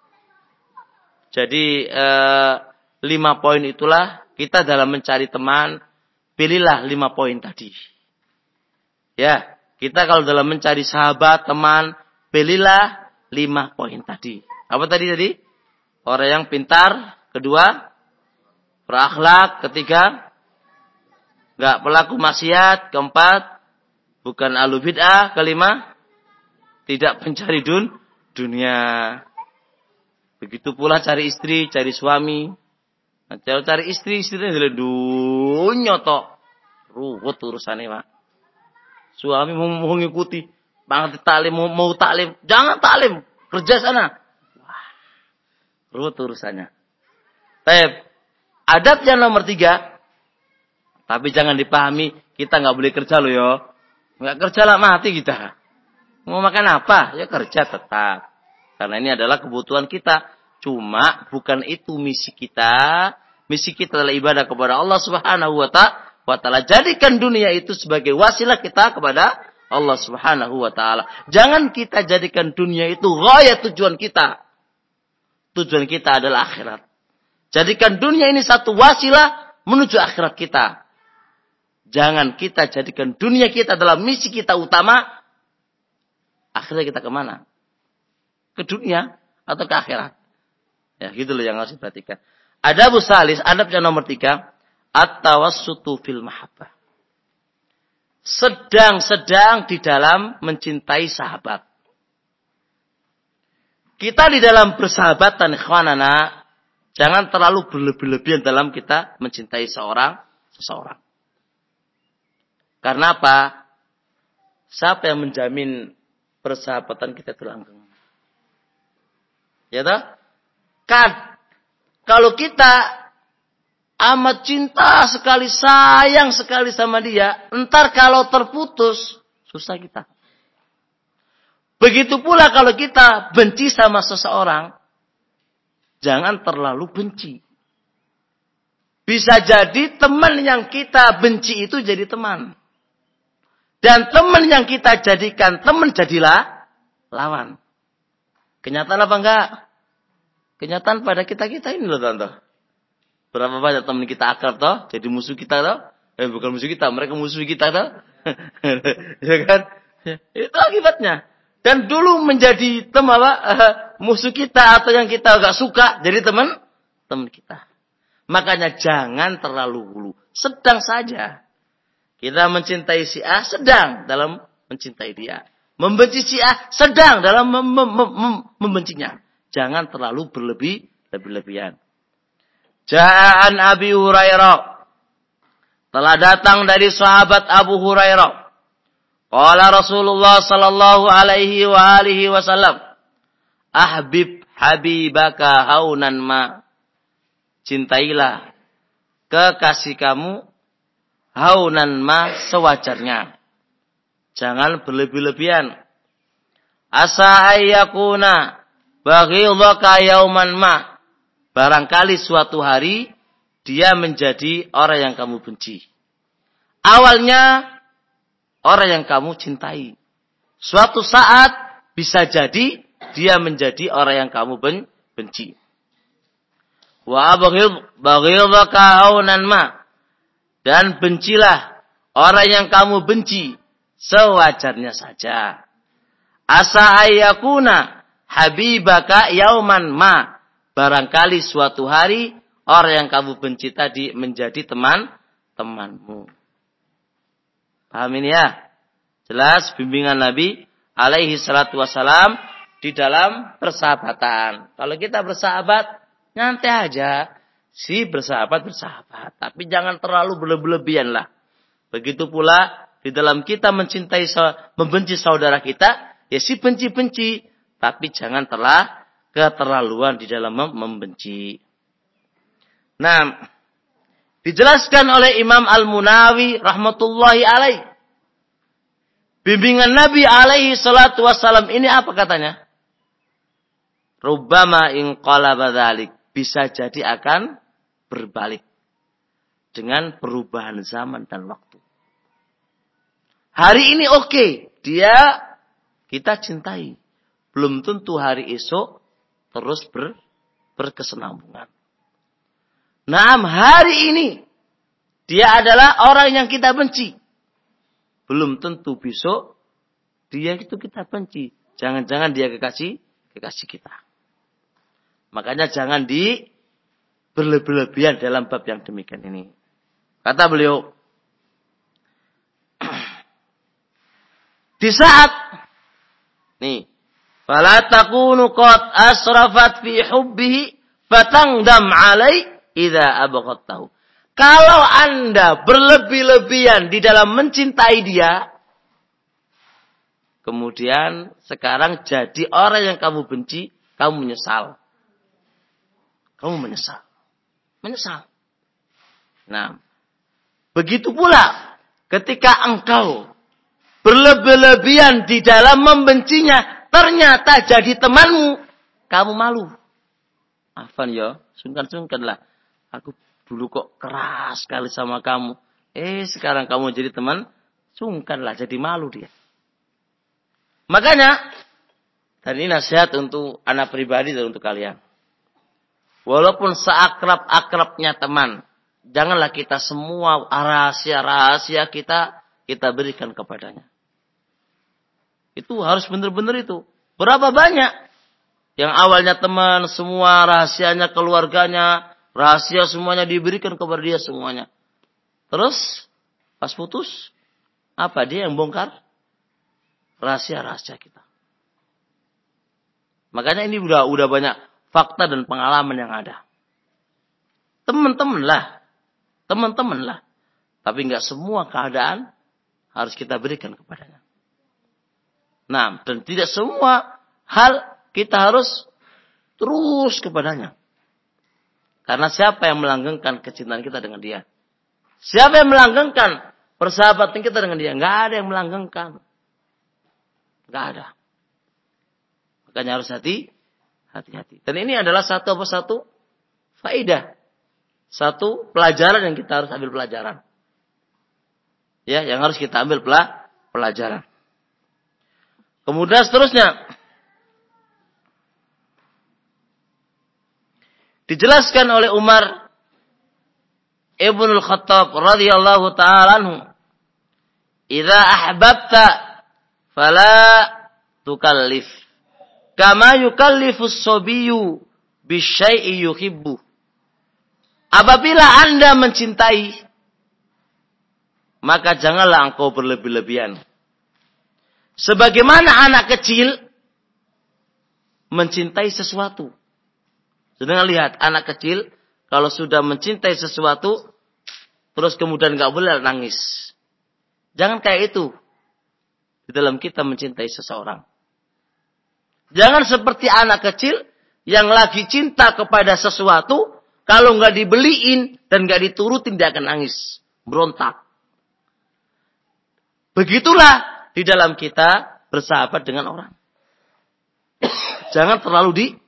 Jadi 5 poin itulah kita dalam mencari teman, pilihlah 5 poin tadi. Ya, kita kalau dalam mencari sahabat, teman, pilihlah 5 poin tadi. Apa tadi? Orang yang pintar, kedua, berakhlak, ketiga, enggak pelaku maksiat, keempat, bukan ahlu bid'ah, kelima, tidak pencari dunia. Begitu pula cari istri, cari suami. Nah, kalau cari istrinya adalah dunia tok. Ruwet urusannya, Pak. Suami mau mengikuti, banget taklim, mau taklim, jangan taklim, kerja sana. Wah, ruwet urusannya. Baik, adab yang nomor 3. Tapi jangan dipahami, kita nggak boleh kerja loh yo. Nggak kerja lah mati kita. Mau makan apa? Ya kerja tetap. Karena ini adalah kebutuhan kita. Cuma bukan itu misi kita. Misi kita adalah ibadah kepada Allah Subhanahu wa ta'ala. Jadikan dunia itu sebagai wasilah kita kepada Allah Subhanahu wa ta'ala. Jangan kita jadikan dunia itu ghaya tujuan kita. Tujuan kita adalah akhirat. Jadikan dunia ini satu wasilah menuju akhirat kita. Jangan kita jadikan dunia kita adalah misi kita utama. Akhirnya kita kemana? Ke dunia atau ke akhirat? Ya, gitu loh yang harus diperhatikan. Adabus salis, adab yang nomor 3, at-tawassutu fil mahabbah. Sedang-sedang di dalam mencintai sahabat. Kita di dalam persahabatan, ikhwanana, jangan terlalu berlebihan dalam kita mencintai seseorang. Karena apa? Siapa yang menjamin persahabatan kita itu langgeng? Ya toh? Kan kalau kita amat cinta sekali, sayang sekali sama dia, entar kalau terputus susah kita. Begitu pula kalau kita benci sama seseorang, jangan terlalu benci. Bisa jadi teman yang kita benci itu jadi teman. Dan teman yang kita jadikan teman jadilah lawan. Kenyataan apa enggak? Kenyataan pada kita-kita ini loh, tante. Berapa banyak teman kita akrab toh, jadi musuh kita toh? Bukan musuh kita, mereka musuh kita toh. Ya kan? Itu akibatnya. Dan dulu menjadi musuh kita atau yang kita enggak suka jadi teman kita. Makanya jangan terlalu hulu, sedang saja. Kita mencintai si A, sedang dalam mencintai dia. Membenci si A, sedang dalam membencinya. Jangan terlalu berlebihan. Ja'an Abi Hurairah. Telah datang dari sahabat Abu Hurairah. Qala Rasulullah sallallahu alaihi wa alihi wasallam. Ahbib habibaka haunan ma. Cintailah kekasih kamu haunan ma sewajarnya. Jangan berlebih-lebihan. Asa ayyakuna baghidhaka yauman ma. Barangkali suatu hari dia menjadi orang yang kamu benci. Awalnya orang yang kamu cintai. Suatu saat bisa jadi dia menjadi orang yang kamu benci. Wa baghidhaka haunan ma. Dan bencilah orang yang kamu benci sewajarnya saja. Asa ayyakuna habibaka yauman ma. Barangkali suatu hari orang yang kamu benci tadi menjadi temanmu. Paham ini ya? Jelas bimbingan Nabi alaihi salatu wassalam di dalam persahabatan. Kalau kita bersahabat, nyantai aja. Si bersahabat. Tapi jangan terlalu berlebihan lah. Begitu pula di dalam kita membenci saudara kita, ya si benci-benci. Tapi jangan keterlaluan di dalam membenci. Nah, dijelaskan oleh Imam Al-Munawi rahmatullahi alaih. Bimbingan Nabi alaihi salatu wassalam ini apa katanya? Rubbama inqalaba dzalik. Bisa jadi akan berbalik. Dengan perubahan zaman dan waktu. Hari ini oke. Kita cintai. Belum tentu hari esok terus berkesinambungan. Nah, hari ini dia adalah orang yang kita benci. Belum tentu besok dia itu kita benci. Jangan-jangan dia kekasih kita. Makanya jangan berlebihan dalam bab yang demikian ini. Kata beliau, di saat fala takunu qad asrafat fi hubbihi fatangdam alai idza abghadtahu. Kalau Anda berlebih-lebihan di dalam mencintai dia, kemudian sekarang jadi orang yang kamu benci, kamu menyesal. Menyesal. Nah, begitu pula ketika engkau berlebih-lebihan di dalam membencinya, ternyata jadi temanmu, kamu malu. Afan ya, sungkan-sungkanlah. Aku dulu kok keras sekali sama kamu. Sekarang kamu jadi teman, sungkanlah, jadi malu dia. Makanya, dan ini nasihat untuk anak pribadi dan untuk kalian. Walaupun seakrab-akrabnya teman, janganlah kita semua rahasia-rahasia kita berikan kepadanya. Itu harus benar-benar itu. Berapa banyak yang awalnya teman, semua rahasianya keluarganya, rahasia semuanya diberikan kepada dia semuanya. Terus pas putus, apa dia yang bongkar? Rahasia-rahasia kita. Makanya ini udah banyak fakta dan pengalaman yang ada. Teman-teman lah. Tapi enggak semua keadaan harus kita berikan kepadanya. Nah, dan tidak semua hal kita harus terus kepadanya. Karena siapa yang melanggengkan kecintaan kita dengan dia? Siapa yang melanggengkan persahabatan kita dengan dia? Enggak ada yang melanggengkan. Enggak ada. Makanya harus hati-hati. Dan ini adalah satu faedah. Satu pelajaran yang kita harus ambil pelajaran. Ya, yang harus kita ambil pelajaran. Kemudian seterusnya dijelaskan oleh Umar Ibnul Khattab radhiyallahu ta'ala anhu, "Idza ahbabta fala tukallif kama yukallifu as-sabiyyu bisyai'i yuhibbu." Apabila Anda mencintai, maka janganlah engkau berlebih-lebihan. Sebagaimana anak kecil mencintai sesuatu. Sedang lihat anak kecil kalau sudah mencintai sesuatu, terus kemudian nggak boleh nangis. Jangan kayak itu di dalam kita mencintai seseorang. Jangan seperti anak kecil yang lagi cinta kepada sesuatu, kalau nggak dibeliin dan nggak diturutin dia akan nangis, berontak. Begitulah di dalam kita bersahabat dengan orang. Jangan terlalu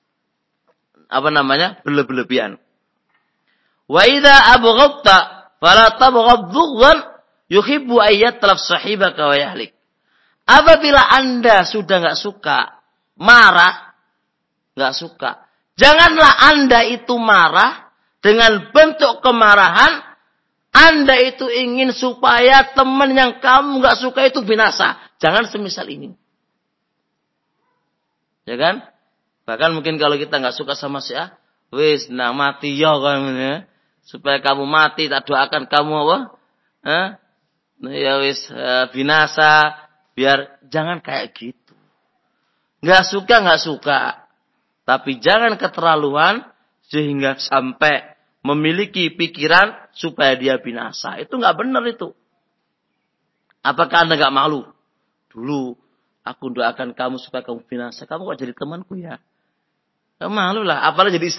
berlebih-lebihan. Wa idza abghadta fala tabghad dhughwan yuhibbu ayyatlaf sahibaka wa yahlik. Apabila Anda sudah enggak suka, marah, enggak suka, janganlah Anda itu marah dengan bentuk kemarahan. Anda itu ingin supaya teman yang kamu nggak suka itu binasa. Jangan semisal ini. Ya kan? Bahkan mungkin kalau kita nggak suka sama si A, wis nah mati ya kan ya. Supaya kamu mati, tak doakan kamu apa? Ya wis binasa, biar jangan kayak gitu. Nggak suka. Tapi jangan keterlaluan sehingga sampai memiliki pikiran supaya dia binasa. Itu nggak benar itu. Apakah Anda nggak malu? Dulu aku doakan kamu supaya kamu binasa. Kamu kok jadi temanku ya? Nggak malu lah. Apalagi jadi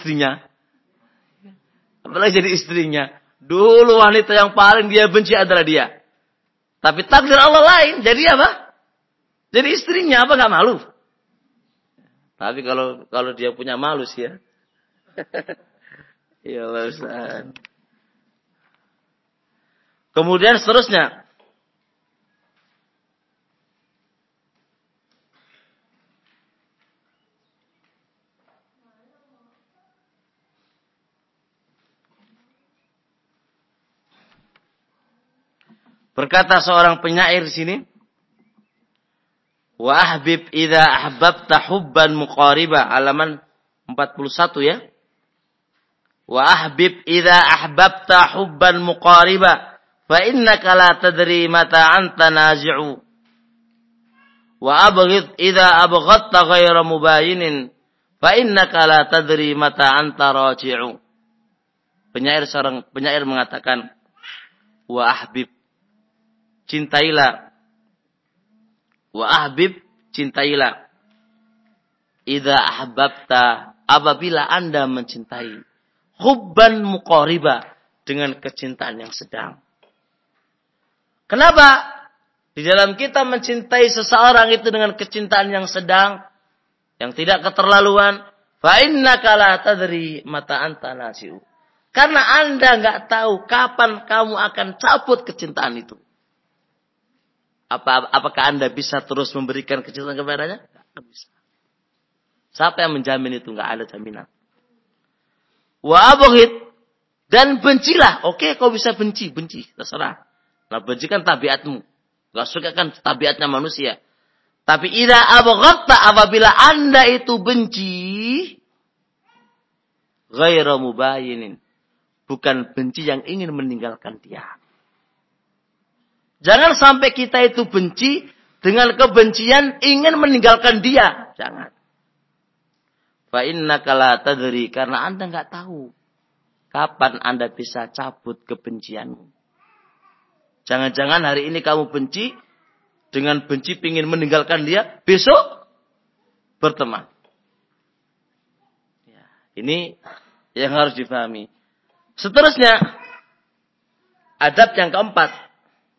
istrinya. Dulu wanita yang paling dia benci adalah dia. Tapi takdir Allah lain. Jadi apa? Jadi istrinya. Apa nggak malu? Tapi kalau dia punya malu sih ya. Ya Allah Ustaz. Kemudian seterusnya. Berkata seorang penyair di sini, wa ahbib idza ahbabta hubban muqariba, halaman 41 ya. Wa ahbib idza ahbabta hubban muqariba, fa innaka la tadri mata anta nazi'u. Wa abghid idza abghadta ghayra mubayinin, fa innaka la tadri mata anta raji'u. Seorang penyair mengatakan, wa ahbib, cintailah. Wa ahbib, cintailah. Idza ahbabta, apabila Anda mencintai. Hubban muqariba, dengan kecintaan yang sedang. Kenapa? Di dalam kita mencintai seseorang itu dengan kecintaan yang sedang, yang tidak keterlaluan, fa innaka la tadri mata anta nasi'u. Karena Anda enggak tahu kapan kamu akan cabut kecintaan itu. Apakah Anda bisa terus memberikan kecintaan kepadanya? Tidak bisa. Siapa yang menjamin itu? Tidak ada jaminan. Wa abghid, dan bencilah. Oke, kau bisa benci, terserah. Nah, benci kan tabiatmu. Gak suka kan tabiatnya manusia. Tapi idza abghadta, apabila Anda itu benci, ghairu mubayinin, bukan benci yang ingin meninggalkan dia. Jangan sampai kita itu benci dengan kebencian ingin meninggalkan dia. Jangan. Fa innaka la tadri, karena Anda enggak tahu kapan Anda bisa cabut kebencianmu. Jangan-jangan hari ini kamu benci, dengan benci ingin meninggalkan dia, besok berteman. Ya, ini yang harus dipahami. Seterusnya, adab yang keempat.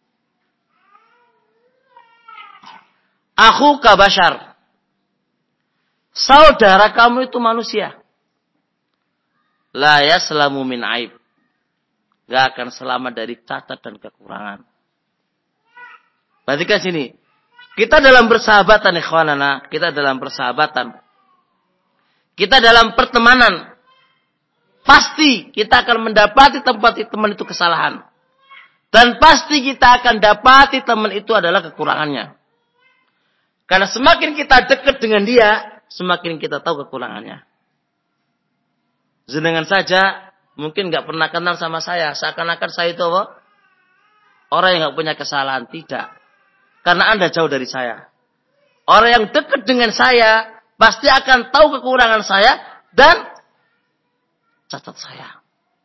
Akhu kabashar. Saudara kamu itu manusia. La yaslamu min aib. Gak akan selamat dari cacat dan kekurangan. Perhatikan sini. Kita dalam persahabatan, ikhwanana. Kita dalam persahabatan. Kita dalam pertemanan. Pasti kita akan mendapati tempat teman itu kesalahan. Dan pasti kita akan dapati teman itu adalah kekurangannya. Karena semakin kita dekat dengan dia, semakin kita tahu kekurangannya. Jenengan saja mungkin nggak pernah kenal sama saya, seakan-akan saya itu apa? Orang yang nggak punya kesalahan. Tidak. Karena Anda jauh dari saya. Orang yang dekat dengan saya pasti akan tahu kekurangan saya dan cacat saya.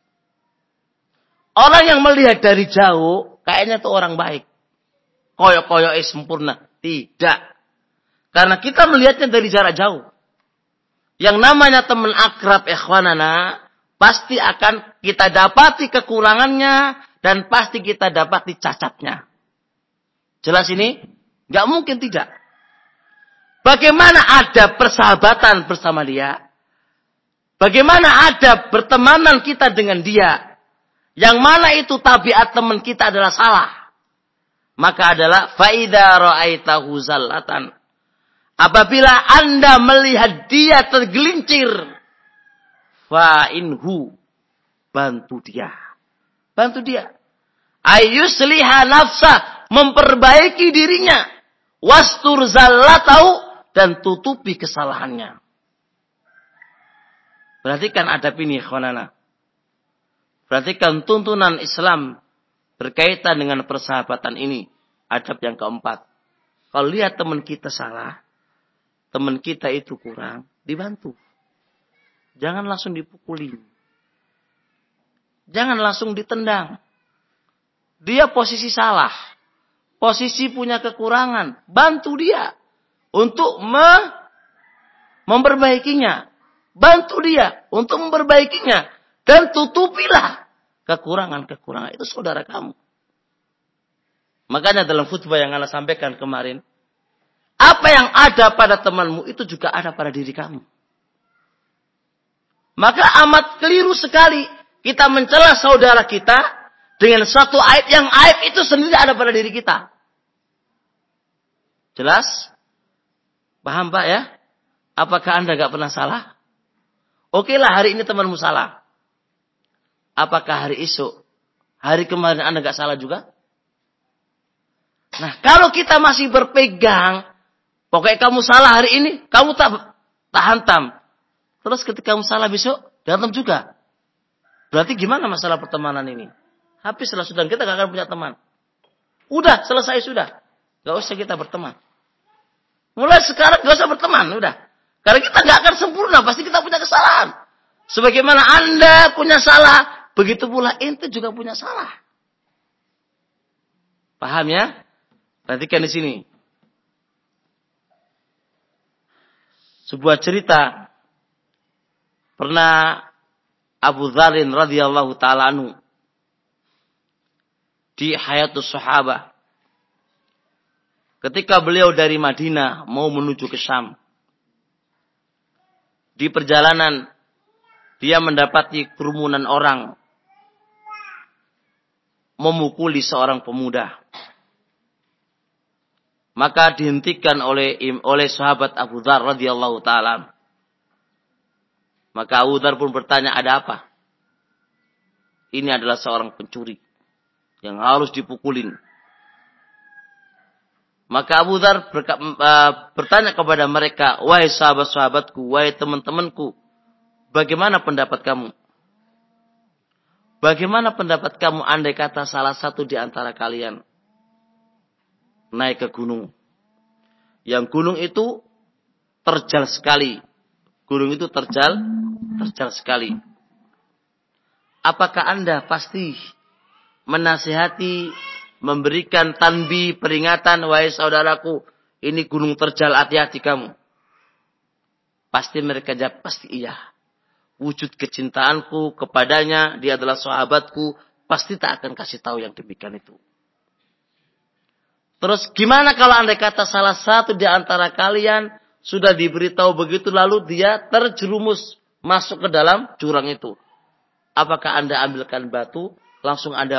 Orang yang melihat dari jauh kayaknya itu orang baik. Koyok-koyok sempurna. Tidak. Karena kita melihatnya dari jarak jauh. Yang namanya teman akrab ikhwanana, pasti akan kita dapati kekurangannya dan pasti kita dapati cacatnya. Jelas ini? Gak mungkin tidak. Bagaimana ada persahabatan bersama dia? Bagaimana ada bertemanan kita dengan dia? Yang mana itu tabiat teman kita adalah salah. Maka adalah faida ra'aitahu zallatan. Apabila Anda melihat dia tergelincir, fa'inhu, bantu dia. Bantu dia. Ayyusliha nafsah, memperbaiki dirinya. Wastur zallatahu, dan tutupi kesalahannya. Perhatikan adab ini, ikhwanana. Perhatikan tuntunan Islam berkaitan dengan persahabatan ini. Adab yang keempat. Kalau lihat teman kita salah, teman kita itu kurang, dibantu. Jangan langsung dipukulin. Jangan langsung ditendang. Dia posisi salah. Posisi punya kekurangan. Bantu dia untuk memperbaikinya. Bantu dia untuk memperbaikinya. Dan tutupilah kekurangan-kekurangan. Itu saudara kamu. Makanya dalam khutbah yang Anda sampaikan kemarin. Apa yang ada pada temanmu itu juga ada pada diri kamu. Maka amat keliru sekali kita mencela saudara kita dengan suatu aib yang aib itu sendiri ada pada diri kita. Jelas? Paham Pak ya? Apakah Anda gak pernah salah? Oke lah hari ini temanmu salah. Apakah hari esok, hari kemarin Anda gak salah juga? Nah kalau kita masih berpegang, pokoknya kamu salah hari ini, kamu tak hantam. Terus ketika kamu salah besok, dihantam juga. Berarti gimana masalah pertemanan ini? Habislah sudah, kita gak akan punya teman. Udah, selesai sudah. Gak usah kita berteman. Mulai sekarang gak usah berteman, udah. Karena kita gak akan sempurna, pasti kita punya kesalahan. Sebagaimana Anda punya salah, begitu pula ente juga punya salah. Paham ya? Perhatikan di sini. Sebuah cerita pernah Abu Dzarin radhiyallahu taala anhu di Hayatus Sahabah. Ketika beliau dari Madinah mau menuju ke Syam. Di perjalanan dia mendapati kerumunan orang memukuli seorang pemuda. Maka dihentikan oleh sahabat Abu Dzar radhiyallahu taala. Maka Abu Dzar pun bertanya, ada apa? Ini adalah seorang pencuri yang harus dipukulin. Maka Abu Dzar bertanya kepada mereka, wahai sahabat-sahabatku, wahai teman-temanku, bagaimana pendapat kamu? Bagaimana pendapat kamu andai kata salah satu di antara kalian naik ke gunung? Yang gunung itu terjal sekali. Gunung itu terjal sekali. Apakah Anda pasti menasihati, memberikan tanbih, peringatan, wahai saudaraku, ini gunung terjal, hati-hati kamu? Pasti mereka jawab, pasti iya. Wujud kecintaanku kepadanya, dia adalah sahabatku, pasti tak akan kasih tahu yang demikian itu. Terus gimana kalau andai kata salah satu di antara kalian sudah diberitahu begitu, lalu dia terjerumus masuk ke dalam jurang itu? Apakah Anda ambilkan batu, langsung Anda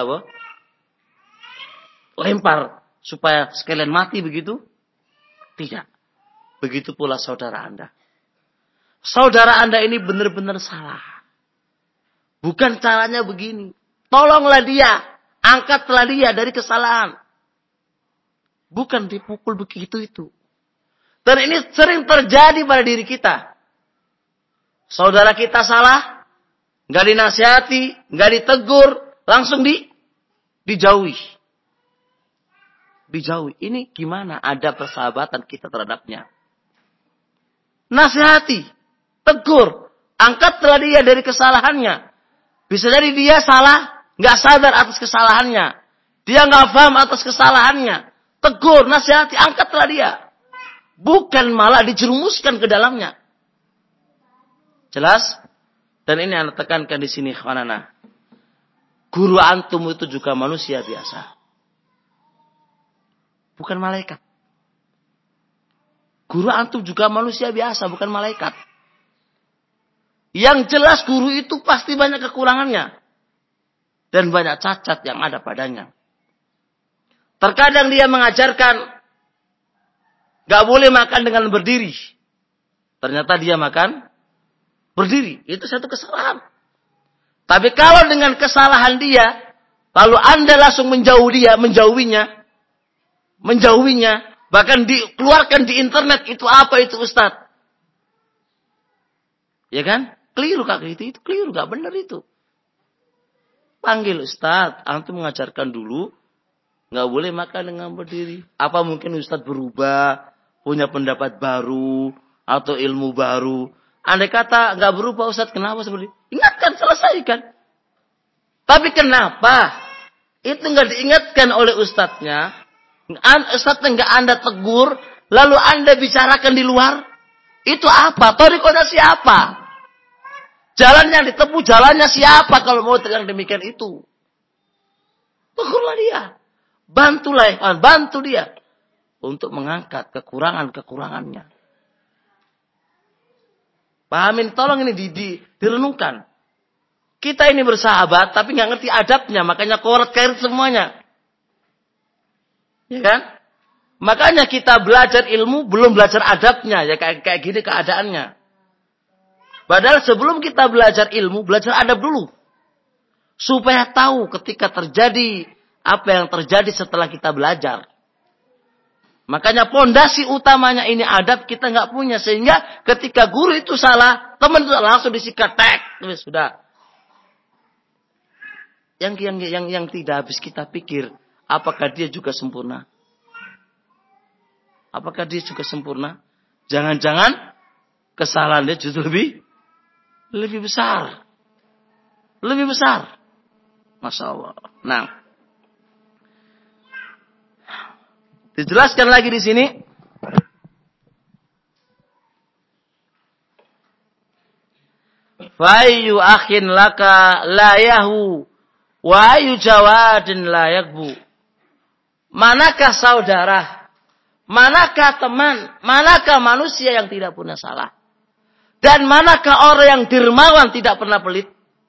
lempar supaya sekalian mati begitu? Tidak. Begitu pula saudara Anda. Saudara Anda ini benar-benar salah. Bukan caranya begini. Tolonglah dia. Angkatlah dia dari kesalahan. Bukan dipukul begitu itu. Dan ini sering terjadi pada diri kita. Saudara kita salah. Nggak dinasihati. Nggak ditegur. Langsung dijauhi. Dijauhi. Ini gimana ada persahabatan kita terhadapnya. Nasihati. Tegur. Angkatlah dia dari kesalahannya. Bisa jadi dia salah. Nggak sadar atas kesalahannya. Dia nggak paham atas kesalahannya. Tegur, nasihati, angkatlah dia. Bukan malah dijerumuskan ke dalamnya. Jelas? Dan ini Anda tekankan di sini, khwanana. Guru antum itu juga manusia biasa. Bukan malaikat. Guru antum juga manusia biasa, bukan malaikat. Yang jelas guru itu pasti banyak kekurangannya. Dan banyak cacat yang ada padanya. Terkadang dia mengajarkan gak boleh makan dengan berdiri. Ternyata dia makan berdiri. Itu satu kesalahan. Tapi kalau dengan kesalahan dia, lalu Anda langsung menjauhinya, Bahkan dikeluarkan di internet, itu apa itu Ustaz? Ya kan? Keliru kak itu keliru, gak benar itu. Panggil Ustaz, antum mengajarkan dulu, gak boleh makan dengan berdiri. Apa mungkin Ustaz berubah, punya pendapat baru, atau ilmu baru? Andai kata gak berubah Ustaz, kenapa seperti itu? Ingatkan, selesaikan. Tapi kenapa itu gak diingatkan oleh Ustaznya? Ustaznya gak Anda tegur, lalu Anda bicarakan di luar? Itu apa? Thariqahnya siapa? Jalan yang ditempuh, jalannya siapa kalau mau yang demikian itu? Tegurlah dia. Bantu dia. Untuk mengangkat kekurangan-kekurangannya. Pahamin, tolong ini direnungkan. Kita ini bersahabat, tapi nggak ngerti adabnya. Makanya korot-kairit semuanya. Ya kan? Makanya kita belajar ilmu, belum belajar adabnya. Ya kayak gini keadaannya. Padahal sebelum kita belajar ilmu, belajar adab dulu. Supaya tahu ketika terjadi apa yang terjadi setelah kita belajar. Makanya pondasi utamanya ini adab kita nggak punya. Sehingga ketika guru itu salah, teman itu langsung disikat. Sudah. Yang tidak habis kita pikir, apakah dia juga sempurna? Apakah dia juga sempurna? Jangan-jangan kesalahan dia justru lebih besar. Lebih besar. Masya Allah. Nah. Dijelaskan lagi di sini. Fa'ayyu akhin laka la yahu. Wa ayu jawadin la yakbu. Manakah saudara? Manakah teman? Manakah manusia yang tidak punya salah? Dan manakah orang yang dermawan tidak pernah pelit?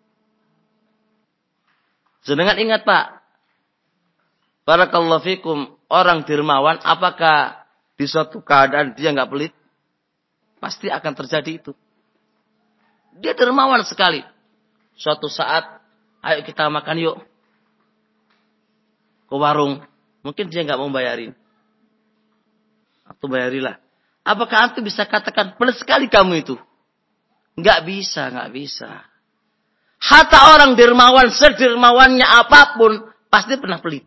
Jenengan ingat Pak. Barakallahu fikum. Orang dermawan apakah di suatu keadaan dia nggak pelit? Pasti akan terjadi itu. Dia dermawan sekali. Suatu saat, ayo kita makan yuk. Ke warung. Mungkin dia nggak mau bayarin. Atau bayarilah. Apakah antum bisa katakan pelit sekali kamu itu? Nggak bisa. Hatta orang dermawan, sedermawannya apapun, pasti pernah pelit.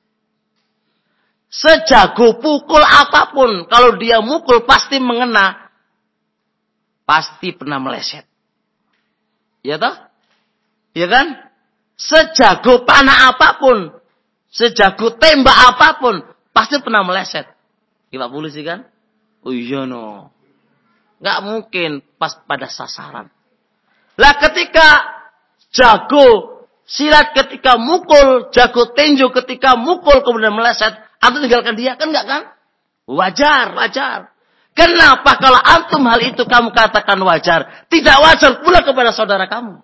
Sejago pukul apapun, kalau dia mukul pasti mengena, pasti pernah meleset. Ya toh? Ya kan? Sejago panah apapun, sejago tembak apapun, pasti pernah meleset. Pak polisi kan? Oh iya no. Nggak mungkin pas pada sasaran. Lah ketika jago silat ketika mukul, jago tinju ketika mukul kemudian meleset, antum tinggalkan dia kan enggak kan? Wajar. Kenapa kalau antum hal itu kamu katakan wajar, tidak wajar pula kepada saudara kamu?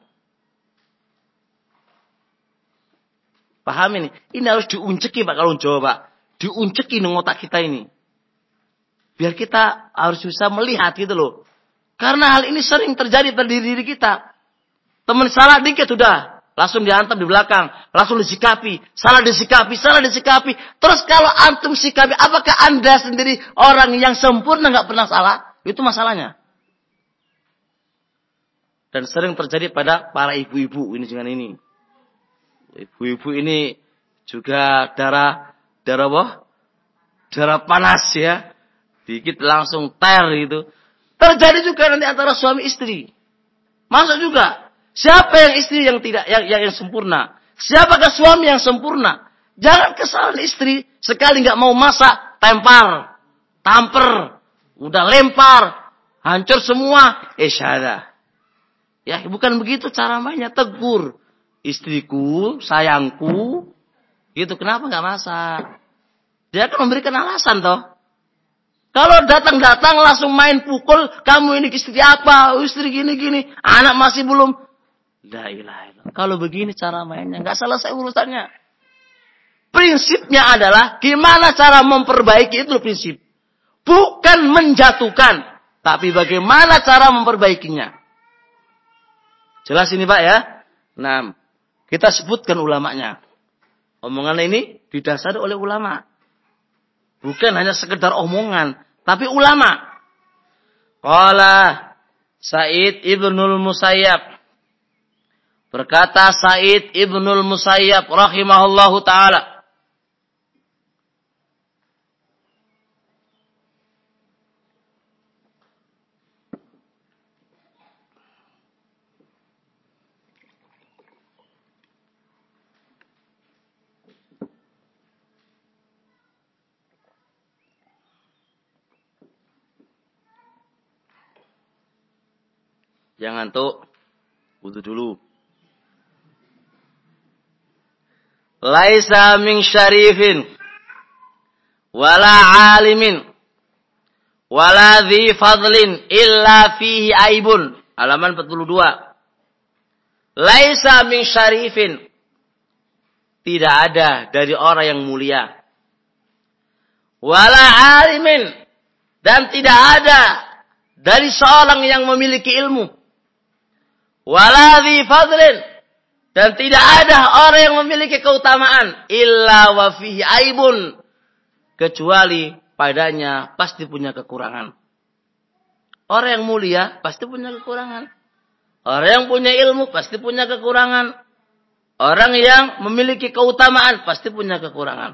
Paham ini? Ini harus diunceki Pak kalau Jawa Pak. Diunceki nang otak kita ini. Biar kita harus bisa melihat gitu loh. Karena hal ini sering terjadi pada diri kita. Teman salah dikit sudah. Langsung dihantam di belakang. Langsung disikapi. Salah disikapi. Terus kalau antum sikapi. Apakah anda sendiri orang yang sempurna nggak pernah salah? Itu masalahnya. Dan sering terjadi pada para ibu-ibu. Ini dengan ini. Ibu-ibu ini juga darah panas ya. Dikit langsung ter gitu. Terjadi juga nanti antara suami istri. Masuk juga. Siapa yang istri yang tidak yang sempurna? Siapakah suami yang sempurna? Jangan kesalahan istri sekali nggak mau masak, tamper, udah lempar, hancur semua. Syahadah. Ya, bukan begitu cara mainnya. Tegur. Istriku, sayangku, gitu kenapa nggak masak? Dia akan memberikan alasan toh. Kalau datang langsung main pukul, kamu ini istri apa? Istri gini, anak masih belum. La ilaha illallah. Kalau begini cara mainnya, nggak selesai urusannya. Prinsipnya adalah gimana cara memperbaiki itu prinsip. Bukan menjatuhkan, tapi bagaimana cara memperbaikinya. Jelas ini Pak ya? Nah, kita sebutkan ulamanya. Omongan ini didasari oleh ulama. Bukan hanya sekedar omongan, tapi ulama. Qala Sa'id ibnul Musayyab. Berkata Sa'id ibnul Musayyab rahimahullahu ta'ala. Jangan tuh, wudu dulu. Laisa min syarifin, wala alimin, wala dhi fadlin, illa fihi aibun. Halaman 42. Laisa min syarifin. Tidak ada dari orang yang mulia. Wala alimin. Dan tidak ada dari seorang yang memiliki ilmu. Wala dhi fadlin, dan tidak ada orang yang memiliki keutamaan illa wa fihi aibun, kecuali padanya pasti punya kekurangan. Orang yang mulia pasti punya kekurangan. Orang yang punya ilmu pasti punya kekurangan. Orang yang memiliki keutamaan pasti punya kekurangan.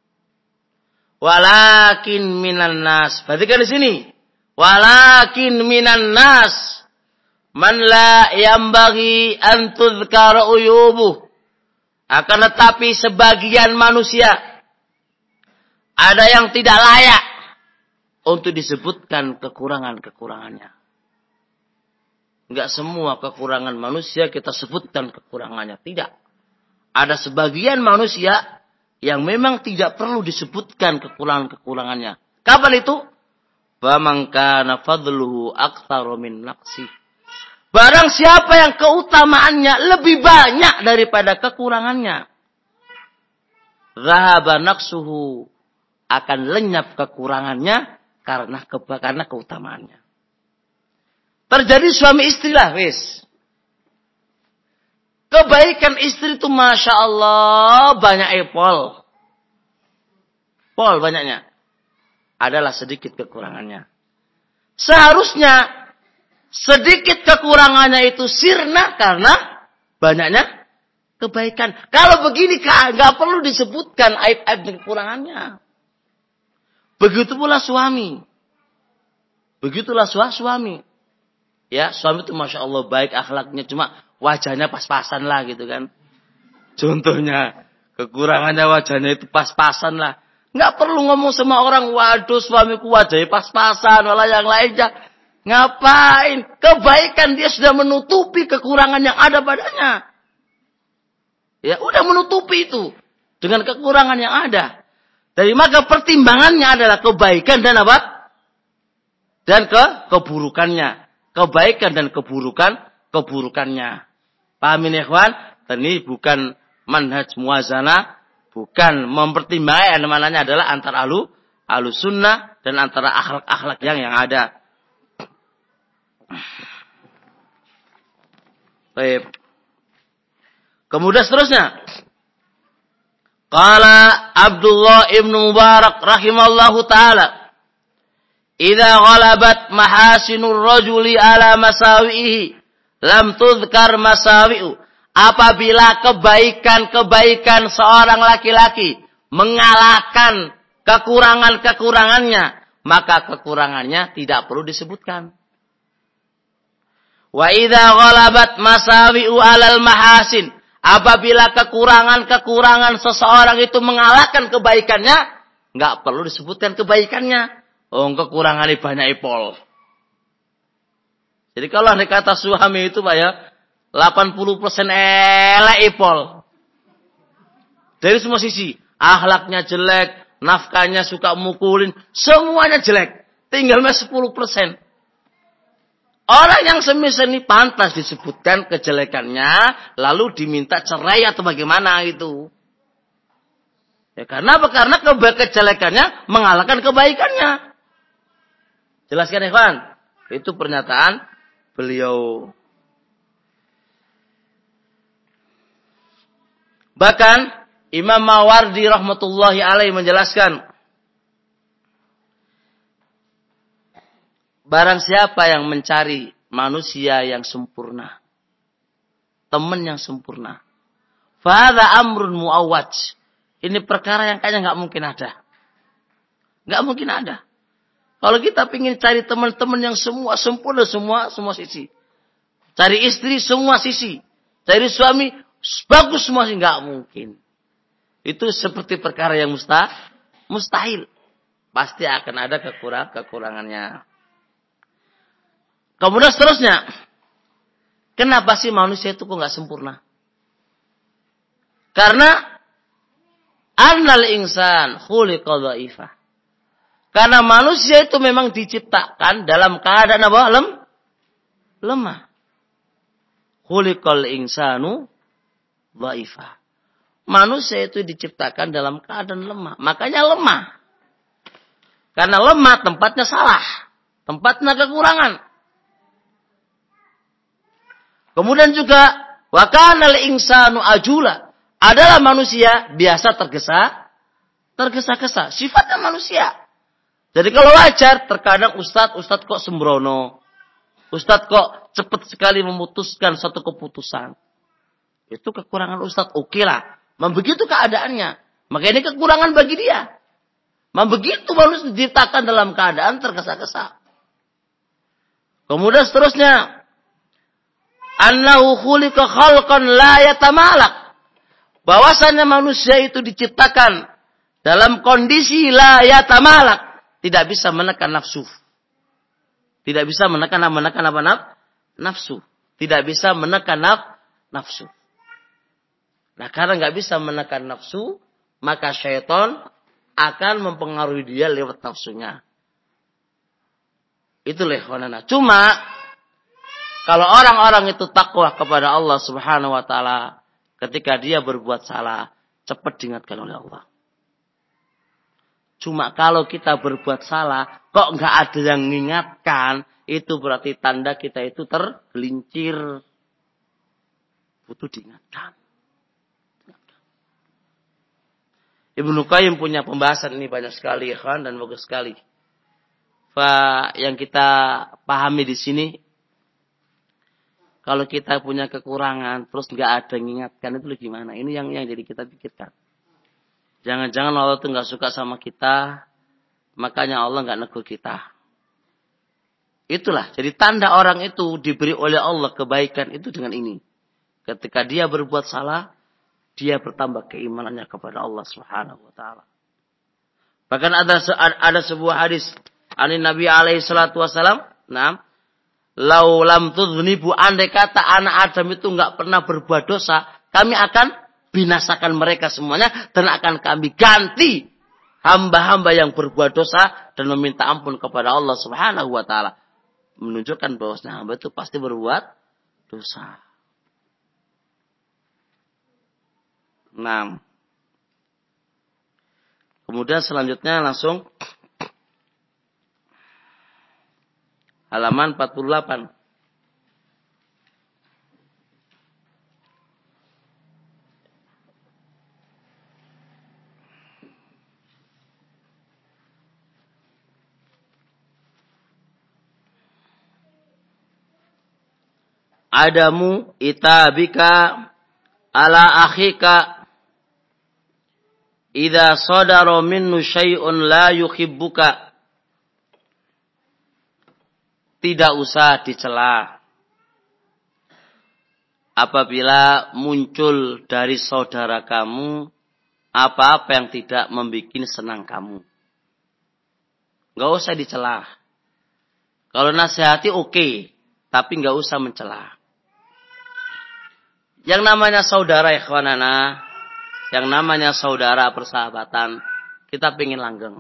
Walakin minan nas. Perhatikan di sini. Walakin minan nas man la yambaghi an tudhkara uyubuh. Akan tetapi sebagian manusia ada yang tidak layak untuk disebutkan kekurangan-kekurangannya. Enggak semua kekurangan manusia kita sebutkan kekurangannya. Tidak. Ada sebagian manusia yang memang tidak perlu disebutkan kekurangan-kekurangannya. Kapan itu? Faman kana fadluhu aktsaru min naqsi. Barang siapa yang keutamaannya lebih banyak daripada kekurangannya, dhahaba naqsuhu, akan lenyap kekurangannya karena keutamaannya. Terjadi suami istri lah, wis. Kebaikan istri itu Masya Allah banyak pol banyaknya. Adalah sedikit kekurangannya. Seharusnya sedikit kekurangannya itu sirna karena banyaknya kebaikan. Kalau begini nggak perlu disebutkan aib-aib dan kekurangannya. Begitu pula suami. Begitulah suami. Ya, suami itu Masya Allah baik akhlaknya, cuma wajahnya pas-pasan lah gitu kan. Contohnya kekurangannya wajahnya itu pas-pasan lah. Nggak perlu ngomong sama orang, waduh suamiku wajahnya pas-pasan, malah yang lainnya. Ngapain? Kebaikan dia sudah menutupi kekurangan yang ada padanya. Ya, udah menutupi itu dengan kekurangan yang ada. Dari maka pertimbangannya adalah kebaikan dan apa? Dan keburukannya. Kebaikan dan keburukannya. Pahamin ikhwan? Ini bukan manhaj muwazanah, bukan mempertimbangkan, yang namanya adalah antara ahlus sunnah dan antara akhlak-akhlak yang ada. Baik. Kemudian seterusnya. Qala Abdullah ibn Mubarak rahimallahu ta'ala. Idza ghalabat mahasinur rajuli ala masawihi lam tudhkar masawi'u. Apabila kebaikan-kebaikan seorang laki-laki mengalahkan kekurangan-kekurangannya, maka kekurangannya tidak perlu disebutkan. Wa idza ghalabat masawi'u 'alal mahasin, apabila kekurangan-kekurangan seseorang itu mengalahkan kebaikannya, enggak perlu disebutkan kebaikannya. Oh, kekurangannya banyak ipol. Jadi kalau andai kata suami itu Pak ya, 80% elek ipol. Dari semua sisi, akhlaknya jelek, nafkahnya suka mukulin, semuanya jelek. Tinggalnya 10%. Orang yang semisal ini pantas disebutkan kejelekannya, lalu diminta cerai atau bagaimana itu. Ya karena apa? Karena kejelekannya mengalahkan kebaikannya. Jelaskan ikhwan. Itu pernyataan beliau. Bahkan Imam Mawardi rahmatullahi alaihi menjelaskan barang siapa yang mencari manusia yang sempurna, teman yang sempurna, fahadha amrun muawwaj. Ini perkara yang kayaknya nggak mungkin ada. Nggak mungkin ada. Kalau kita ingin cari teman-teman yang semua sempurna, semua sisi. Cari istri semua sisi. Cari suami bagus semua sih, nggak mungkin. Itu seperti perkara yang mustahil. Pasti akan ada kekurangannya. Kemudian seterusnya, kenapa sih manusia itu kok nggak sempurna? Karena annal insan khuliqa dhaifah. Karena manusia itu memang diciptakan dalam keadaan apa? Lemah. Khuliqal insanu dhaifah. Manusia itu diciptakan dalam keadaan lemah. Makanya lemah. Karena lemah tempatnya salah. Tempatnya kekurangan. Kemudian juga wa kanal insanu ajula. Adalah manusia biasa tergesa-gesa. Sifatnya manusia. Jadi kalau wajar, terkadang Ustadz kok sembrono. Ustadz kok cepat sekali memutuskan satu keputusan. Itu kekurangan Ustadz. Oke lah. Begitu keadaannya. Maka ini kekurangan bagi dia. Begitu manusia diciptakan dalam keadaan tergesa-gesa. Kemudian seterusnya. Annahu khuliqa khalqan la yatamalak. Bahwasannya manusia itu diciptakan dalam kondisi la yatamalak. Tidak bisa menekan nafsu. Tidak bisa menekan apa? Nafsu. Tidak bisa menekan nafsu. Nah, karena nggak bisa menekan nafsu, maka syaitan akan mempengaruhi dia lewat nafsunya. Itulah ikhwanana. Cuma kalau orang-orang itu takwa kepada Allah Subhanahu wa taala, ketika dia berbuat salah, cepat diingatkan oleh Allah. Cuma kalau kita berbuat salah, kok nggak ada yang mengingatkan, itu berarti tanda kita itu tergelincir. Butuh diingatkan. Ibnu Qayyim punya pembahasan ini banyak sekali, ya kan, dan bagus sekali. Yang kita pahami di sini, kalau kita punya kekurangan, terus nggak ada yang mengingatkan, itu gimana? Ini yang jadi kita pikirkan. Jangan-jangan Allah itu nggak suka sama kita, makanya Allah nggak negur kita. Itulah, jadi tanda orang itu diberi oleh Allah kebaikan itu dengan ini. Ketika dia berbuat salah, dia bertambah keimanannya kepada Allah Subhanahu wa taala. Bahkan ada sebuah hadis dari Nabi alaihi salatu wasalam, "Lau lam tudznibu, andai kata anak Adam itu nggak pernah berbuat dosa, kami akan binasakan mereka semuanya dan akan kami ganti hamba-hamba yang berbuat dosa dan meminta ampun kepada Allah Subhanahu wa taala." Menunjukkan bahwasanya hamba itu pasti berbuat dosa. Kemudian selanjutnya langsung halaman 48. Adamu itabika ala akhika idza sadara minnu syai'un la yuhibbuka. Tidak usah dicela apabila muncul dari saudara kamu apa-apa yang tidak membuat senang kamu. Enggak usah dicela. Kalau nasihati oke, tapi enggak usah mencela. Yang namanya saudara ikhwanana, yang namanya saudara persahabatan, kita pengen langgeng.